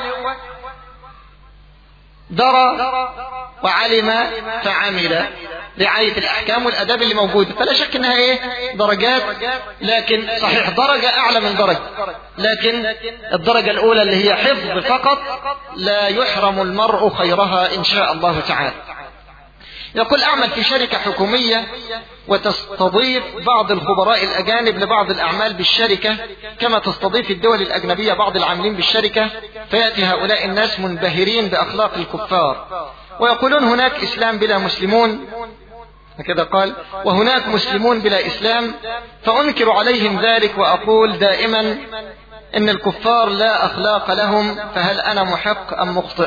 درى وعلم فعمل، رعاية الأحكام والأداب اللي موجودة. فلا شك أنها درجات، لكن صحيح درجة أعلى من درجة، لكن الدرجة الأولى اللي هي حفظ فقط لا يحرم المرء خيرها إن شاء الله تعالى. يقول أعمل في شركة حكومية وتستضيف بعض الخبراء الأجانب لبعض الأعمال بالشركة كما تستضيف الدول الأجنبية بعض العاملين بالشركة، فيأتي هؤلاء الناس منبهرين بأخلاق الكفار ويقولون هناك إسلام بلا مسلمون، هكذا قال، وهناك مسلمون بلا إسلام، فأنكر عليهم ذلك وأقول دائما إن الكفار لا أخلاق لهم، فهل أنا محق أم مخطئ؟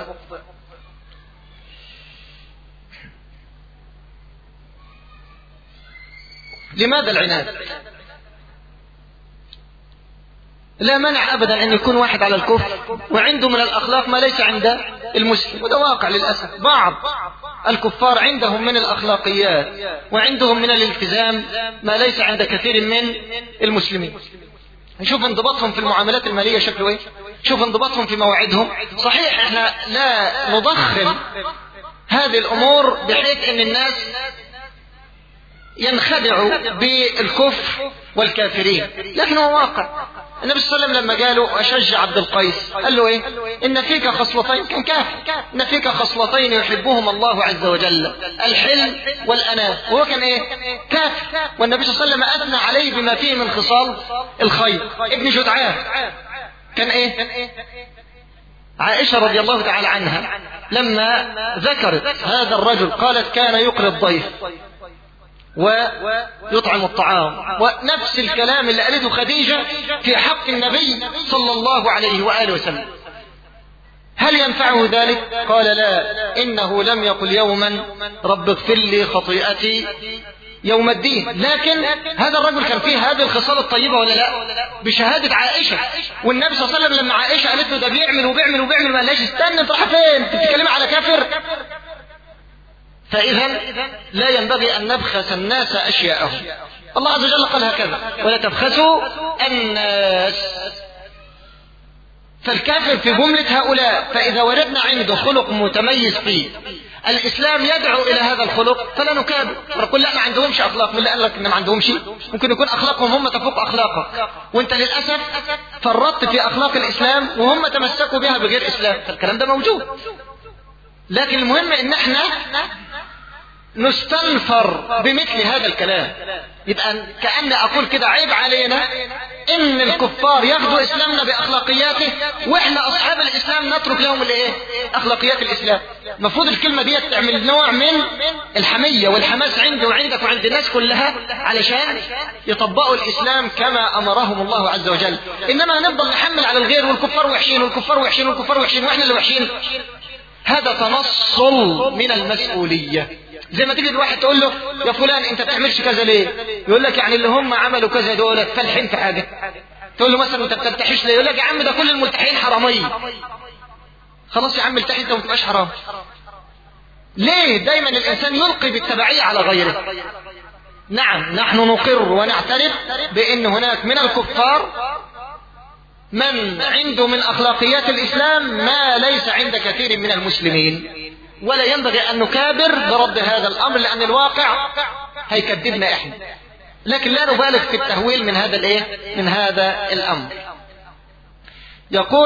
لماذا العناد؟ لا منع أبدا أن يكون واحد على الكفر وعنده من الأخلاق ما ليس عند المسلم، وده واقع للأسف. بعض الكفار عندهم من الأخلاقيات وعندهم من الالتزام ما ليس عند كثير من المسلمين. نشوف انضباطهم في المعاملات المالية شكله ايه، شوف انضباطهم في مواعيدهم. صحيح احنا لا نضخم هذه الأمور بحيث أن الناس ينخدعوا بالكفر والكافرين، لكن هو واقع. النبي صلى الله عليه وسلم لما قالوا أشج عبد القيس قال له ايه؟ إن فيك خصلتين، كان كافر، إن فيك خصلتين يحبهم الله عز وجل، الحلم والأناة، وهو كان ايه؟ كافر، والنبي صلى الله عليه وسلم أثنى عليه بما فيه من خصال الخير. ابن جدعان كان ايه؟ عائشة رضي الله تعالى عنها لما ذكرت هذا الرجل قالت كان يقري الضيف ويطعم الطعام، ونفس الكلام اللي قالته خديجة في حق النبي صلى الله عليه وآله وسلم. هل ينفعه ذلك؟ قال لا، إنه لم يقل يوما رب اغفر لي خطيئتي يوم الدين، لكن هذا الرجل كان فيه هذه الخصال الطيبة ولا لا؟ بشهادة عائشة. والنبي صلى الله عليه وسلم لما عائشة قالت له ده بيعمل وبيعمل وبيعمل، ما قالهاش استنى انت رايحة فين؟ انت بتتكلمي على كافر؟ فإذا لا ينبغي أن نبخس الناس أشياءهم. الله عز وجل قال هكذا ولا تبخسوا الناس. فالكافر في جملة هؤلاء، فإذا وردنا عنده خلق متميز فيه الإسلام يدعو إلى هذا الخلق فلا نكابر، نقول لا ما عندهمش أخلاق. من اللي قال لك إن ما عندهمش؟ ممكن يكون أخلاقهم هم تفوق أخلاقك، وأنت للأسف فرطت في أخلاق الإسلام وهم تمسكوا بها بغير إسلام، فالكلام ده موجود. لكن المهم إن احنا نستنفر بمثل هذا الكلام. يبقى كأن أقول كده عيب علينا إن الكفار ياخذوا إسلامنا بأخلاقياته وإحنا أصحاب الإسلام نترك لهم أخلاقيات الإسلام. المفروض الكلمة دي تعمل نوع من الحمية والحماس عندي وعندك وعند الناس كلها علشان يطبقوا الإسلام كما أمرهم الله عز وجل. إنما هنفضل نحمل على الغير والكفار وحشين والكفار وحشين والكفار وحشين وإحنا اللي وحشين، هذا تنصل من المسؤولية. زي ما تيجي الواحد تقول له يا فلان انت تعملش كذا ليه؟ يقول لك يعني اللي هم عملوا كذا دول فالحين في حاجة. تقول له مثلا انت بتلتحيش ليه؟ يقول لك يا عم ده كل الملتحين حرامية. خلاص يا عم التحي انت وما تبقاش حرام. ليه دايما الانسان يلقي بالتبعية على غيره؟ نعم نحن نقر ونعترف بان هناك من الكفار من عنده من اخلاقيات الاسلام ما ليس عند كثير من المسلمين، ولا ينبغي أن نكابر برد هذا الأمر لأن الواقع هيكذبنا إحنا، لكن لا نبالغ في التهويل من هذا من هذا الأمر. يقول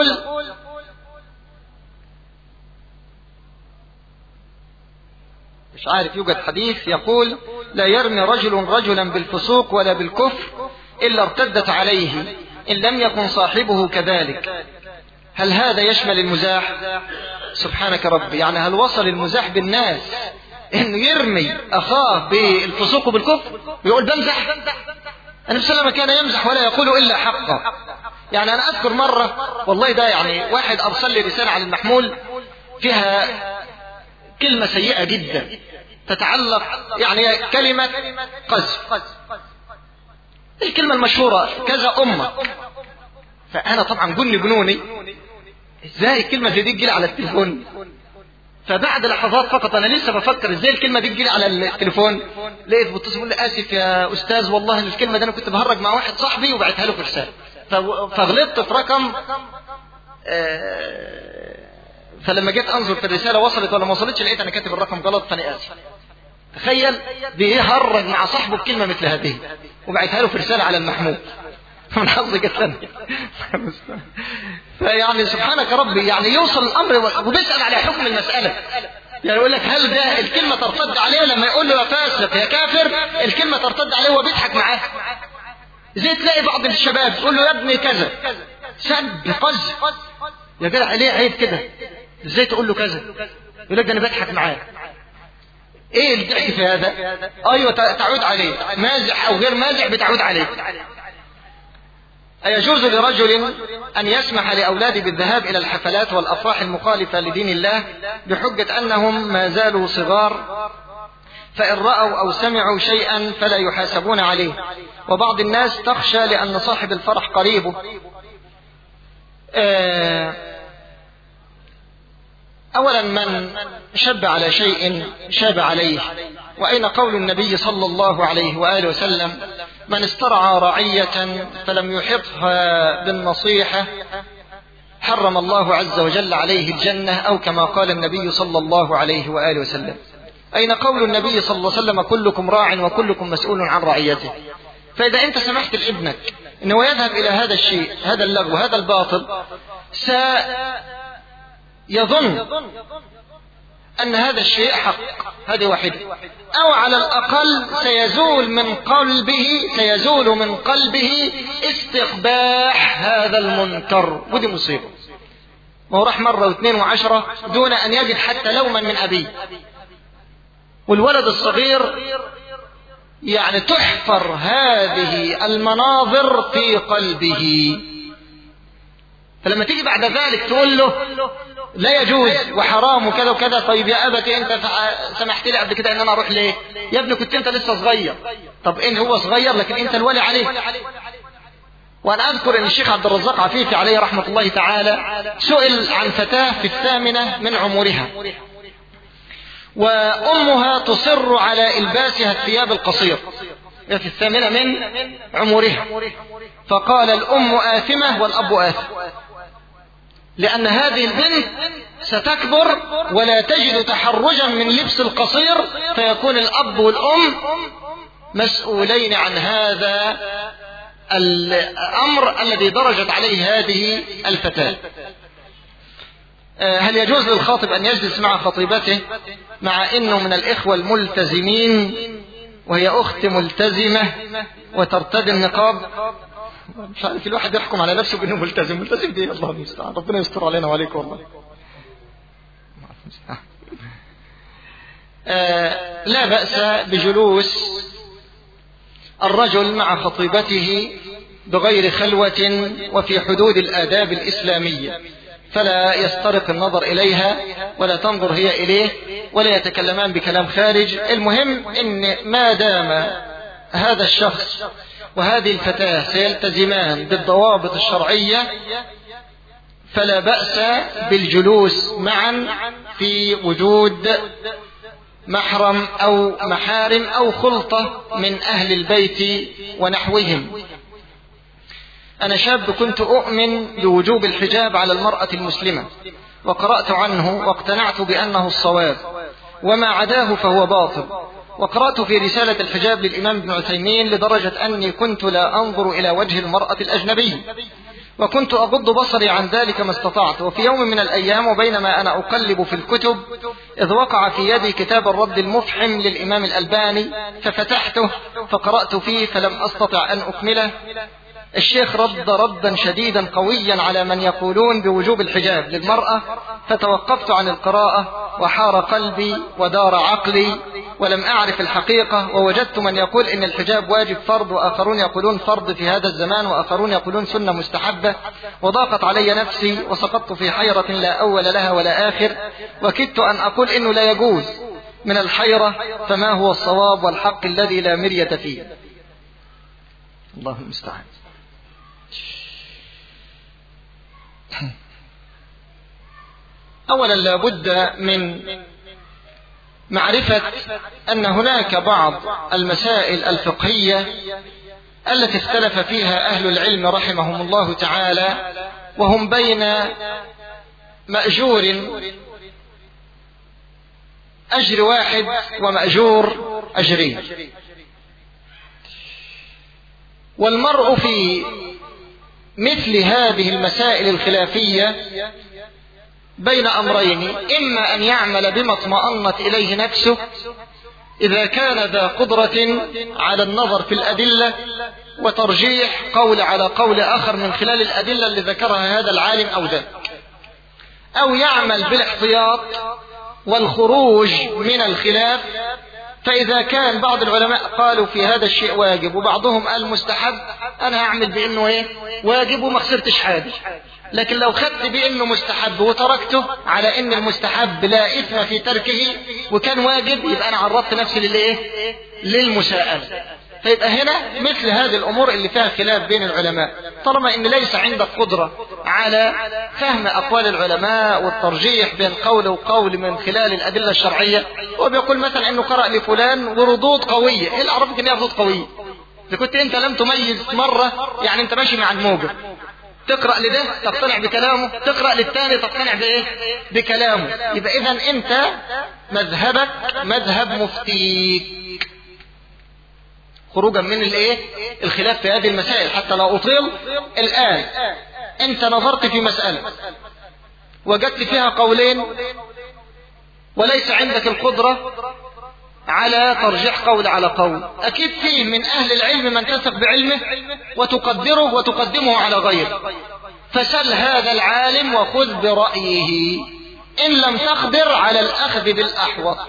مش عارف يوجد حديث يقول لا يرمي رجل رجلا بالفسوق ولا بالكفر إلا ارتدت عليه إن لم يكن صاحبه كذلك. هل هذا يشمل المزاح؟ سبحانك ربي، يعني هل وصل المزاح بالناس انه يرمي اخاه بالفسوق وبالكفر ويقول بمزح؟ النبي صلى الله عليه وسلم كان يمزح ولا يقول الا حقا. يعني انا اذكر مرة والله ده يعني واحد ارسل لي رسالة على المحمول فيها كلمة سيئة جدا تتعلق يعني كلمة قذف، الكلمة المشهورة كذا أمة. فأنا طبعا جنوني ازاي الكلمة دي تجيلي على التليفون. فبعد لحظات فقط انا لسه بفكر ازاي الكلمة دي تجيلي على التليفون، لقيت بتصل بيقول لي اسف يا استاذ والله الكلمة دي انا كنت بهرج مع واحد صاحبي وبعتها له في رسالة فغلطت في رقم. فلما جيت انظر في الرسالة وصلت ولا ما وصلتش لقيت انا كاتب الرقم غلط فانا اسف. تخيل بيهرج مع صاحبه بكلمة مثل هذه وبعتها له في رسالة على المحمول من حظي جدا. فيعني سبحانك ربي يعني يوصل الامر وبيسأل على حكم المسألة. يعني يقول لك هل ده الكلمة ترتد عليه لما يقول له يا فاسق يا كافر الكلمة ترتد عليه وهو بيضحك معاه؟ زي تلاقي بعض الشباب تقول له يا ابني كذا سب قذف، يا جدع ليه عيب كده؟ ازاي تقول له كذا؟ يقول لك ده انا بضحك معاه. ايه الضحك في هذا؟ ايوه تعود عليه، مازح او غير مازح بتعود عليه. أيجوز لرجل أن يسمح لأولاده بالذهاب إلى الحفلات والأفراح المخالفة لدين الله بحجة أنهم ما زالوا صغار، فإن رأوا أو سمعوا شيئا فلا يحاسبون عليه، وبعض الناس تخشى لأن صاحب الفرح قريبه؟ أولا من شب على شيء شاب عليه، وأين قول النبي صلى الله عليه وآله وسلم من استرعى رعية فلم يحطها بالنصيحة حرم الله عز وجل عليه الجنة، أو كما قال النبي صلى الله عليه وآله وسلم. أين قول النبي صلى الله عليه وسلم كلكم راع وكلكم مسؤول عن رعيته؟ فإذا أنت سمحت لابنك أنه يذهب إلى هذا الشيء هذا اللغو هذا الباطل سيظن أن هذا الشيء حق، هذه واحدة، أو على الأقل سيزول من قلبه استقباح هذا المنكر، ودي مصيبة. ما هو راح مرة واثنين وعشرة دون أن يجد حتى لوما من أبيه. والولد الصغير يعني تحفر هذه المناظر في قلبه، فلما تيجي بعد ذلك تقول له لا يجوز وحرام وكذا وكذا، طيب يا أبتي أنت سمحت لي قبل كده أن أنا أروح ليه؟ يا ابني كنت أنت لسه صغير. طب إن هو صغير لكن أنت الولي عليه. وأنا أذكر أن الشيخ عبد الرزاق عفيفي عليه رحمة الله تعالى سئل عن فتاة في 8 من عمرها، وأمها تصر على إلباسها الثياب القصير في 8 من عمرها، فقال الأم آثمة والأب آثم، لأن هذه البنت ستكبر ولا تجد تحرجا من لبس القصير، فيكون الأب والأم مسؤولين عن هذا الأمر الذي درجت عليه هذه الفتاة. هل يجوز للخاطب أن يجلس مع خطيبته مع أنه من الإخوة الملتزمين وهي أخت ملتزمة وترتدي النقاب؟ مش عارف الواحد يحكم على نفسه بأنه ملتزم دي الله المستعان، ربنا يستر علينا وعليكم والله. لا بأس بجلوس الرجل مع خطيبته بغير خلوة وفي حدود الآداب الإسلامية، فلا يسترق النظر إليها ولا تنظر هي إليه ولا يتكلمان بكلام خارج. المهم إن ما دام هذا الشخص وهذه الفتاة سيلتزمان بالضوابط الشرعية فلا بأس بالجلوس معا في وجود محرم أو محارم أو خلطة من أهل البيت ونحوهم. أنا شاب كنت أؤمن بوجوب الحجاب على المرأة المسلمة، وقرأت عنه واقتنعت بأنه الصواب، وما عداه فهو باطل. وقرأت في رسالة الحجاب للإمام ابن عثيمين لدرجة أني كنت لا أنظر إلى وجه المرأة الأجنبية، وكنت أغض بصري عن ذلك ما استطعت. وفي يوم من الأيام وبينما أنا أقلب في الكتب إذ وقع في يدي كتاب الرد المفحم للإمام الألباني، ففتحته فقرأت فيه فلم أستطع أن أكمله، الشيخ رد ردا شديدا قويا على من يقولون بوجوب الحجاب للمرأة، فتوقفت عن القراءة وحار قلبي ودار عقلي ولم أعرف الحقيقة، ووجدت من يقول إن الحجاب واجب فرض، وآخرون يقولون فرض في هذا الزمان، وآخرون يقولون سنة مستحبة، وضاقت علي نفسي وسقطت في حيرة لا أول لها ولا آخر، وكدت أن أقول إنه لا يجوز من الحيرة، فما هو الصواب والحق الذي لا مرية فيه؟ الله المستعان. أولا لابد من معرفة أن هناك بعض المسائل الفقهية التي اختلف فيها أهل العلم رحمهم الله تعالى، وهم بين مأجور أجر واحد ومأجور أجرين. والمرء في مثل هذه المسائل الخلافية بين أمرين: إما أن يعمل بما اطمأنت إليه نفسه إذا كان ذا قدرة على النظر في الأدلة وترجيح قول على قول آخر من خلال الأدلة اللي ذكرها هذا العالم أو ذاك، أو يعمل بالاحتياط والخروج من الخلاف. فإذا كان بعض العلماء قالوا في هذا الشيء واجب وبعضهم قال مستحب، أنا هعمل بأنه واجب وما خسرتش حاجة. لكن لو خدت بأنه مستحب وتركته على أن المستحب لا إثم في تركه وكان واجب، يبقى أنا عرضت نفسي للمساءلة. فيبقى هنا مثل هذه الأمور اللي فيها خلاف بين العلماء، طالما أن ليس عندك قدرة على فهم أقوال العلماء والترجيح بين قول وقول من خلال الأدلة الشرعية، وبيقول مثلا أنه قرأ لفلان وردود قوية، إيه اللي عرفك أنها ردود قوية؟ إذا كنت أنت لم تميز مرة، يعني أنت ماشي مع الموجة، تقرأ لده تقتنع بكلامه، تقرأ للثاني تقتنع بكلامه، يبقى إذن أنت مذهبك مذهب مفتيك، خروجا من الخلاف في هذه المسائل. حتى لا أطيل، الآن أنت نظرت في مسألة وجدت فيها قولين وليس عندك القدرة على ترجيح قول على قول، أكيد فيه من أهل العلم من تثق بعلمه وتقدره وتقدمه على غيره، فسل هذا العالم وخذ برأيه إن لم تقدر على الأخذ بالأحوط.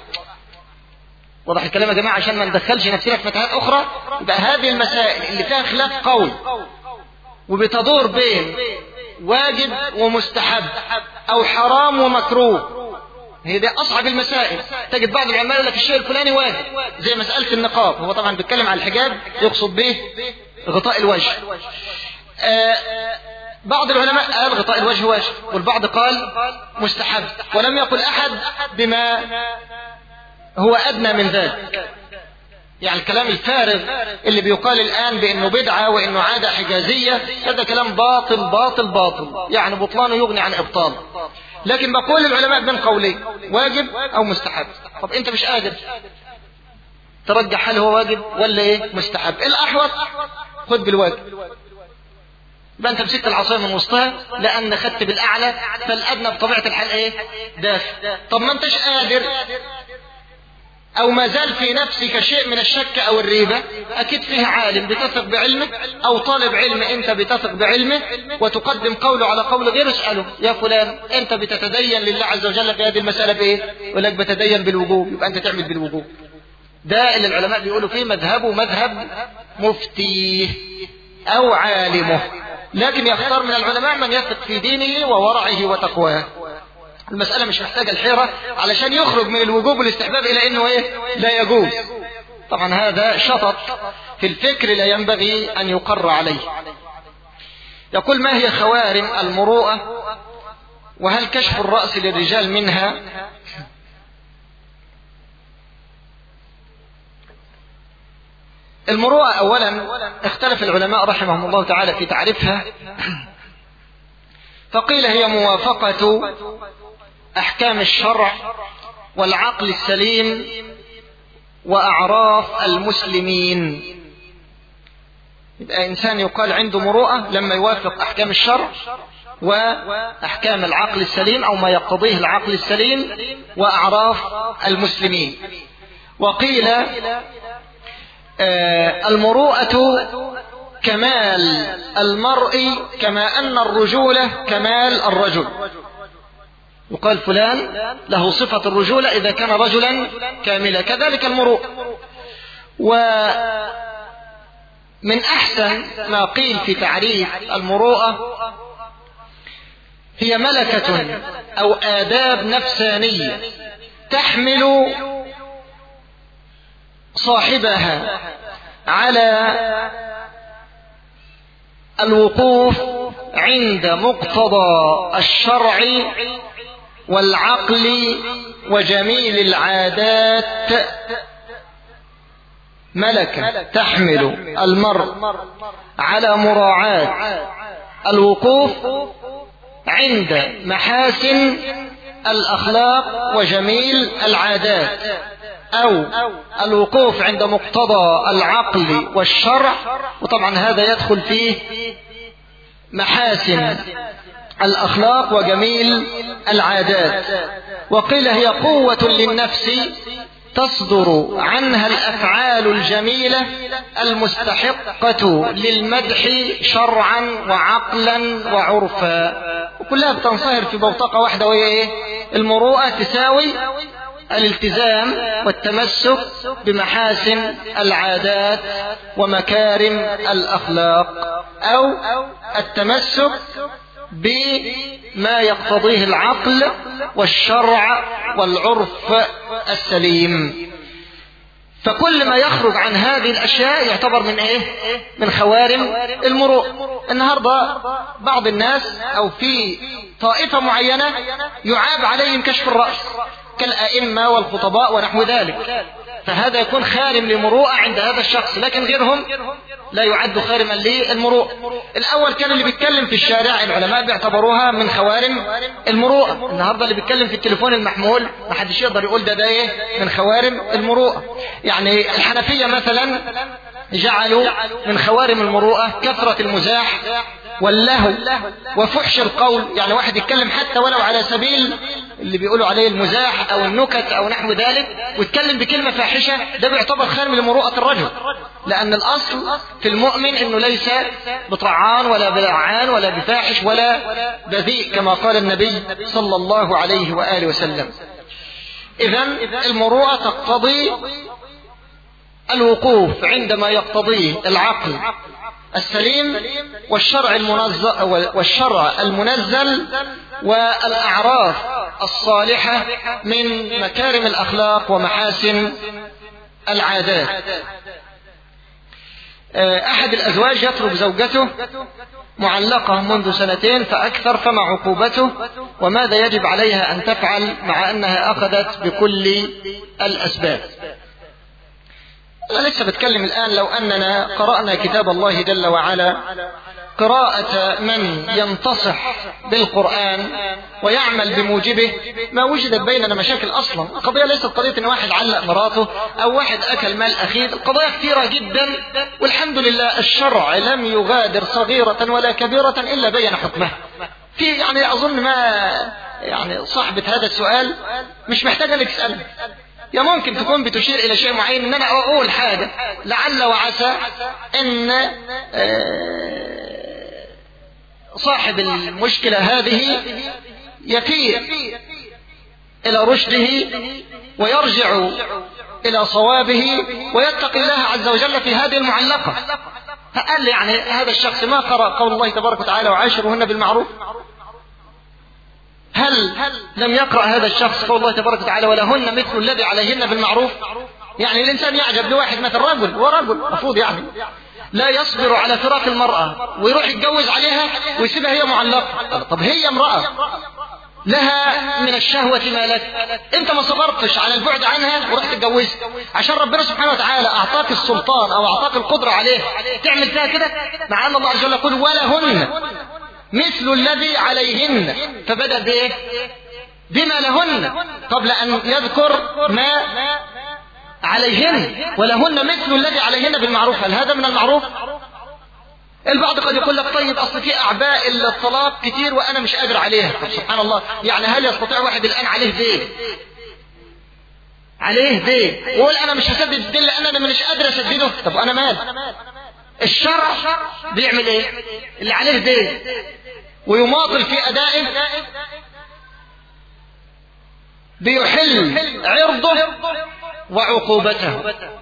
واضح الكلام يا جماعة عشان ما ندخلش نفسنا في فتحات أخرى. يبقى هذه المسائل اللي فيها خلاف قول وبتدور بين واجب ومستحب أو حرام ومكروه، هي دي أصعب المسائل. تجد بعض العلماء يقول لك الشيء الفلاني واجب، زي مسألة النقاب، هو طبعا بيتكلم على الحجاب يقصد به غطاء الوجه. بعض العلماء قال غطاء الوجه واجب، والبعض قال مستحب، ولم يقل أحد بما هو أدنى من ذلك. يعني الكلام الفارغ اللي بيقال الآن بأنه بدعة وأنه عادة حجازية، هذا كلام باطل باطل باطل، يعني بطلانه يغني عن إبطال. لكن بقول العلماء بين قولين، واجب أو مستحب. طب أنت مش قادر ترجح هل هو واجب ولا مستحب، الأحوط خد بالواجب، يبقى أنت مسكت العصاية من وسطها، لأن خدت بالأعلى، فالأدنى بطبيعة الحال دافع. طب ما أنتش قادر أو ما زال في نفسك شيء من الشك أو الريبة، أكيد فيه عالم بتثق بعلمه أو طالب علم أنت بتثق بعلمه وتقدم قوله على قول غير، اسأله يا فلان أنت بتتدين لله عز وجل في هذه المسألة بإيه؟ يقول لك بتدين بالوجوب، يبقى أنت تعمل بالوجوب. ده اللي العلماء بيقولوا فيه مذهبه مذهب مفتيه أو عالمه. لكن يختار من العلماء من يثق في دينه وورعه وتقواه. المسألة مش محتاجة الحيرة علشان يخرج من الوجوب والاستحباب إلى أنه لا يجوز. طبعا هذا شطط في الفكر لا ينبغي أن يقر عليه. يقول: ما هي خوارم المروءة، وهل كشف الرأس للرجال منها؟ المروءة أولا اختلف العلماء رحمهم الله تعالى في تعريفها، فقيل هي موافقة أحكام الشرع والعقل السليم وأعراف المسلمين. يبقى إنسان يقال عنده مروءة لما يوافق أحكام الشرع وأحكام العقل السليم أو ما يقتضيه العقل السليم وأعراف المسلمين. وقيل المروءة كمال المرء كما أن الرجولة كمال الرجل. يقال فلان له صفة الرجولة إذا كان رجلا كاملا، كذلك المروءة. ومن أحسن ما قيل في تعريف المروءة هي ملكة أو آداب نفسانية تحمل صاحبها على الوقوف عند مقتضى الشرع والعقل وجميل العادات. ملكة تحمل المرء على مراعاة الوقوف عند محاسن الأخلاق وجميل العادات، أو الوقوف عند مقتضى العقل والشرع، وطبعا هذا يدخل فيه محاسن الأخلاق وجميل العادات. وقيل هي قوة للنفس تصدر عنها الأفعال الجميلة المستحقة للمدح شرعا وعقلا وعرفا، وكلها بتنصهر في بوتقة واحدة، وهي المروءة تساوي الالتزام والتمسك بمحاسن العادات ومكارم الأخلاق، أو التمسك بما يقتضيه العقل والشرع والعرف السليم. فكل ما يخرج عن هذه الأشياء يعتبر من من خوارم المروءة. النهاردة بعض الناس أو في طائفة معينة يعاب عليهم كشف الرأس كالأئمة والخطباء ونحو ذلك، فهذا يكون خارم للمروءة عند هذا الشخص، لكن غيرهم لا يعد خارما للمروءة. الأول كان اللي بيتكلم في الشارع العلماء بيعتبروها من خوارم المروءة. النهاردة اللي بيتكلم في التليفون المحمول ما حدش يقدر يقول ده من خوارم المروءة. يعني الحنفية مثلا جعلوا من خوارم المروءة كثرة المزاح واللهو وفحش القول، يعني واحد يتكلم حتى ولو على سبيل اللي بيقولوا عليه المزاح او النكت او نحو ذلك، ويتكلم بكلمة فاحشة، ده بيعتبر خارم لمروءة الرجل، لأن الأصل في المؤمن أنه ليس بطعان ولا بلعان ولا بفاحش ولا بذيء كما قال النبي صلى الله عليه وآله وسلم. إذن المروءة تقتضي الوقوف عندما يقتضيه العقل السليم والشرع المنزل والأعراف الصالحة من مكارم الأخلاق ومحاسن العادات. أحد الأزواج يترك زوجته معلقة منذ 2 فأكثر، فما عقوبته وماذا يجب عليها أن تفعل مع أنها أخذت بكل الأسباب؟ أنا لسه بتكلم الآن لو أننا قرأنا كتاب الله جل وعلا قراءة من ينتصح بالقرآن ويعمل بموجبه ما وجدت بيننا مشاكل أصلا. القضية ليست قضية أن واحد علق مراته أو واحد أكل مال أخيه، القضايا كثيرة جدا، والحمد لله الشرع لم يغادر صغيرة ولا كبيرة إلا بين حكمها. في يعني أظن ما يعني صاحبة هذا السؤال مش محتاجة أنك تسألني، يا ممكن تكون بتشير إلى شيء معين ان انا اقول حاجة لعل وعسى ان صاحب المشكلة هذه يفيق الى رشده ويرجع الى صوابه ويتقي الله عز وجل في هذه المعلقة. فقال لي يعني هذا الشخص ما قرأ قول الله تبارك وتعالى وعاشروهن بالمعروف؟ هل لم يقرأ هذا الشخص قول الله تبارك وتعالى ولهن مثل الذي عليهن بالمعروف؟ يعني الإنسان يعجب لواحد مثل رجل ورجل مفروض يعني لا يصبر على فراق المرأة ويروح يتجوز عليها ويسيبها هي معلقة. طب هي امرأة لها من الشهوة ما لك، انت ما صبرتش على البعد عنها ورحت تتجوزها عشان ربنا سبحانه وتعالى اعطاك السلطان او اعطاك القدرة عليه تعمل فيها كده، مع ان الله عز وجل يقول ولهن مثل الذي عليهن، فبدأ بإيه؟ بما لهن قبل أن يذكر ما عليهن، ولهن مثل الذي عليهن بالمعروف. هل هذا من المعروف؟ البعض قد يقول لك طيب أصل في أعباء الطلاق كتير وأنا مش قادر عليها. طب سبحان الله، يعني هل يستطيع واحد الآن عليه دين ويقول أنا مش هسدد الدين لأن أنا مش قادر أسدده؟ طب أنا مال؟ الشرع بيعمل ايه؟ اللي عليه دين ويماطل في ادائه بيحل عرضه وعقوبته.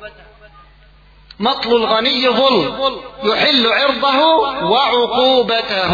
مطل الغني ظلم، يحل عرضه وعقوبته.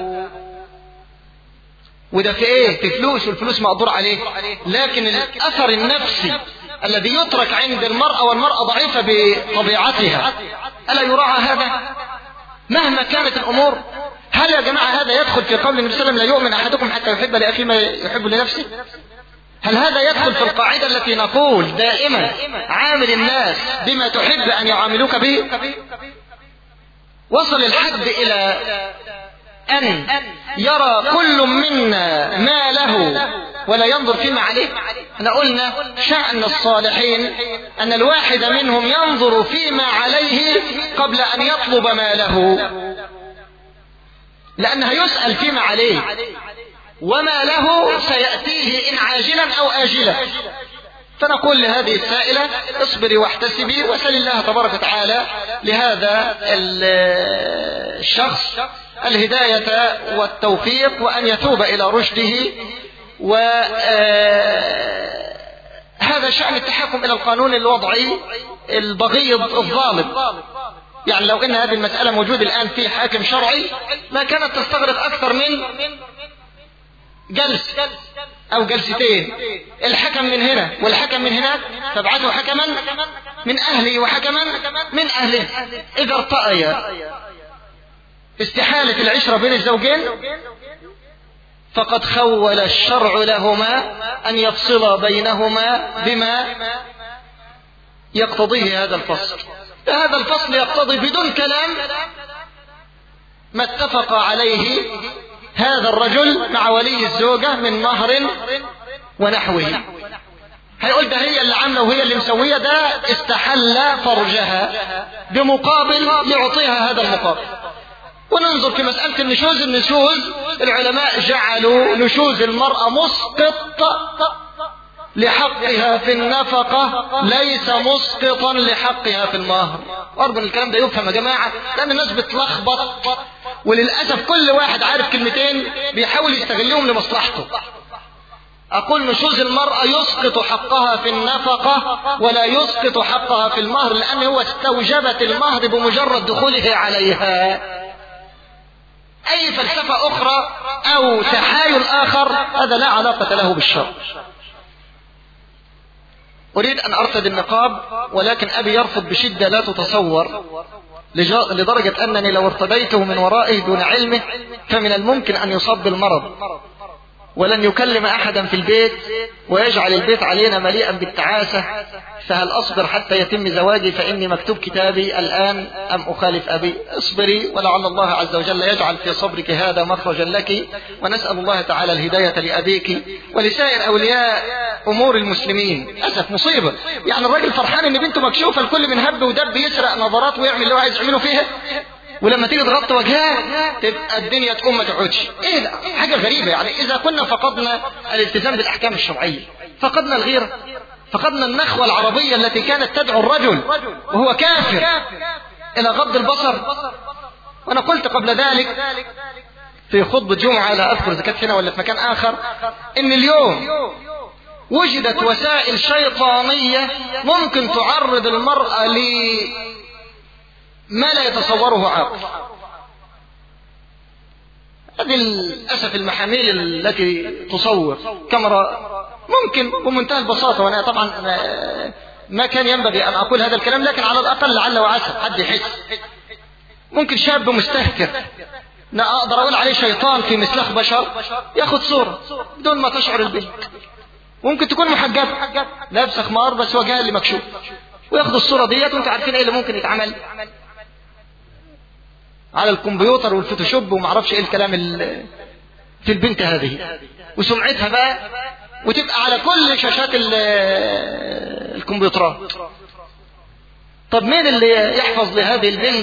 وده في ايه؟ في فلوس، والفلوس مقدور عليه. لكن الاثر النفسي الذي يترك عند المرأة، والمرأة ضعيفة بطبيعتها، ألا يراعى هذا مهما كانت الأمور؟ هل يا جماعة هذا يدخل في قول النبي صلى الله عليه وسلم لا يؤمن أحدكم حتى يحب لأخيه ما يحب لنفسه؟ هل هذا يدخل في القاعدة التي نقول دائما عامل الناس بما تحب أن يعاملوك به؟ وصل الحد إلى أن يرى كل منا ما له ولا ينظر فيما عليه. احنا قلنا شأن الصالحين أن الواحد منهم ينظر فيما عليه قبل أن يطلب ما له، لأنه يسأل فيما عليه، وما له سيأتيه إن عاجلا أو آجلا. فنقول لهذه السائلة اصبري واحتسبي، وسل الله تبارك وتعالى لهذا الشخص الهداية والتوفيق، وأن يتوب إلى رشده. وهذا شأن التحكم إلى القانون الوضعي البغيض الظالم. يعني لو إن هذه المسألة موجودة الآن في حاكم شرعي ما كانت تستغرق أكثر من جلس أو جلستين، الحكم من هنا والحكم من هناك، فابعثوا حكما من أهلي وحكما من أهله. إذا ارتأيا استحالة العشرة بين الزوجين فقد خول الشرع لهما أن يفصل بينهما بما يقتضيه هذا الفصل. هذا الفصل يقتضي بدون كلام ما اتفق عليه هذا الرجل مع ولي الزوجة من مهر ونحوه. هيقول ده هي اللي عاملة وهي اللي مسوية، ده استحل فرجها بمقابل يعطيها هذا المقابل. وننظر في مسألة النشوز. النشوز العلماء جعلوا نشوز المرأة مسقط لحقها في النفقة، ليس مسقطا لحقها في المهر. أرجو أن الكلام ده يفهم يا جماعة، لأن الناس بتلخبط، وللأسف كل واحد عارف كلمتين بيحاول يستغلهم لمصلحته. أقول نشوز المرأة يسقط حقها في النفقة ولا يسقط حقها في المهر، لأنه هو استوجبت المهر بمجرد دخوله عليها. أي فلسفة أخرى أو تحايل آخر هذا لا علاقة له بالشرع. أريد أن أرتدي النقاب، ولكن أبي يرفض بشدة لا تتصور، لدرجة أنني لو ارتديته من ورائه دون علمه فمن الممكن أن يصاب بالمرض، ولن يكلم أحدا في البيت، ويجعل البيت علينا مليئا بالتعاسة. فهل أصبر حتى يتم زواجي فإني مكتوب كتابي الآن أم أخالف أبي؟ اصبري، ولعل الله عز وجل يجعل في صبرك هذا مخرجا لك، ونسأل الله تعالى الهداية لأبيك ولسائر أولياء أمور المسلمين. أسف مصيبة، يعني الراجل فرحان إن بنته مكشوفة، الكل من هب ودب يسرق نظرات ويعمل اللي هو عايز يعمله فيها، ولما تيجي تغطي وجهها تبقى الدنيا تقوم ما تقعدش. ايه ده؟ حاجة غريبة. يعني اذا كنا فقدنا الالتزام بالاحكام الشرعية، فقدنا الغيرة، فقدنا النخوة العربية التي كانت تدعو الرجل وهو كافر الى غض البصر. وانا قلت قبل ذلك في خطبة جمعة، لا اذكر اذا كانت هنا ولا في مكان اخر، ان اليوم وجدت وسائل شيطانية ممكن تعرض المرأة ما لا يتصوره عاقل. هذه للأسف المحاميل التي تصور كاميرا ممكن بمنتهى البساطة، وأنا طبعا ما كان ينبغي أن أقول هذا الكلام، لكن على الأقل لعل وعسى حد يحس. ممكن شاب مستهتر أقدر أقول عليه شيطان في مسلخ بشر ياخد صورة بدون ما تشعر البنت، ممكن تكون محجبة لابسة خمار بس وجهها اللي مكشوف، وياخد الصورة ديت. وانتوا عارفين ايه اللي ممكن يتعمل على الكمبيوتر والفوتوشوب ومعرفش ايه الكلام في البنت هذه، وسمعتها بقى وتبقى على كل شاشات الكمبيوترات. طب مين اللي يحفظ لهذه البنت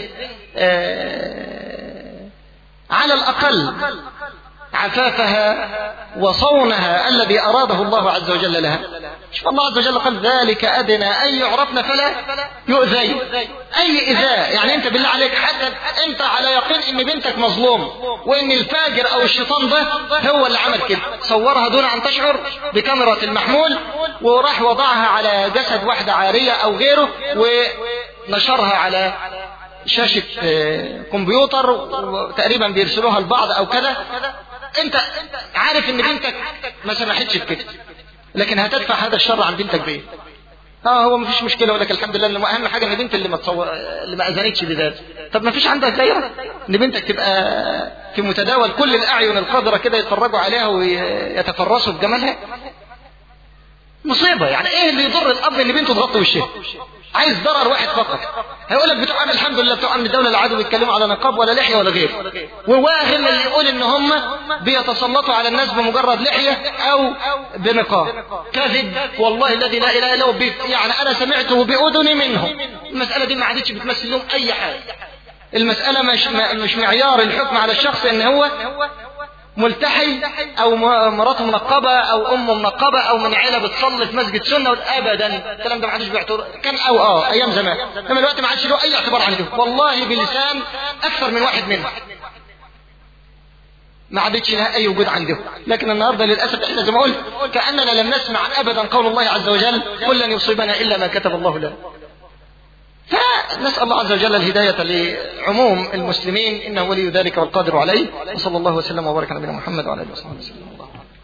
على الأقل عفافها وصونها الذي أراده الله عز وجل لها؟ شوف الله عز وجل قال ذلك أدنى أن يعرفن فلا يؤذين. أي إذاء يعني أنت بالله عليك حتى أنت على يقين إن بنتك مظلوم وإن الفاجر أو الشيطان ده هو اللي عمل كده، صورها دون أن تشعر بكاميرا المحمول وراح وضعها على جسد واحدة عارية أو غيره ونشرها على شاشة كمبيوتر وتقريبا بيرسلوها لبعض أو كذا. أنت عارف إن بنتك ما سمحتش بكده، لكن هتدفع هذا الشر عن بنتك بإيه؟ هو مفيش مشكلة، ولكن الحمد لله إنه أهم حاجة إن بنت اللي ما أذنتش بذلك. طب ما فيش عندك غيره إن بنتك تبقى في متداول كل الأعين الخضرة كده يتفرجوا عليها ويتفرسوا بجمالها؟ مصيبة. يعني إيه اللي يضر الأب إن بنته تغطي وشها؟ عايز ضرر واحد فقط. هيقول لك بتوع الحمد لله بتوع الدولة العادة بيتكلموا على نقاب ولا لحية ولا غير، وواهم اللي يقول ان هم بيتسلطوا على الناس بمجرد لحية او بنقاب. كذب والله الذي لا اله الا هو. يعني انا سمعته باذني منهم. المسألة دي ما عادتش بتمثل لهم اي حاجة. المسألة مش معيار الحكم على الشخص ان هو ملتحي او مراته منقبة او امه منقبة او من عيلة بتصلي في مسجد سنة. ابدا الكلام ده ما حدش بيعتبر. كان ايام زمان، لما الوقت ما عادش له اي اعتبار عندهم والله بلسان اكثر من واحد منهم ما عادتش لها اي وجود عندهم. لكن النهارده للاسف احنا زي ما قلت كاننا لم نسمع ابدا قول الله عز وجل قل لن يصيبنا الا ما كتب الله لنا. فنسأل الله عز وجل الهداية لعموم المسلمين إنه ولي ذلك والقادر عليه. وصلى الله وسلم وبارك على نبينا محمد وعلى آله وصحبه وسلم.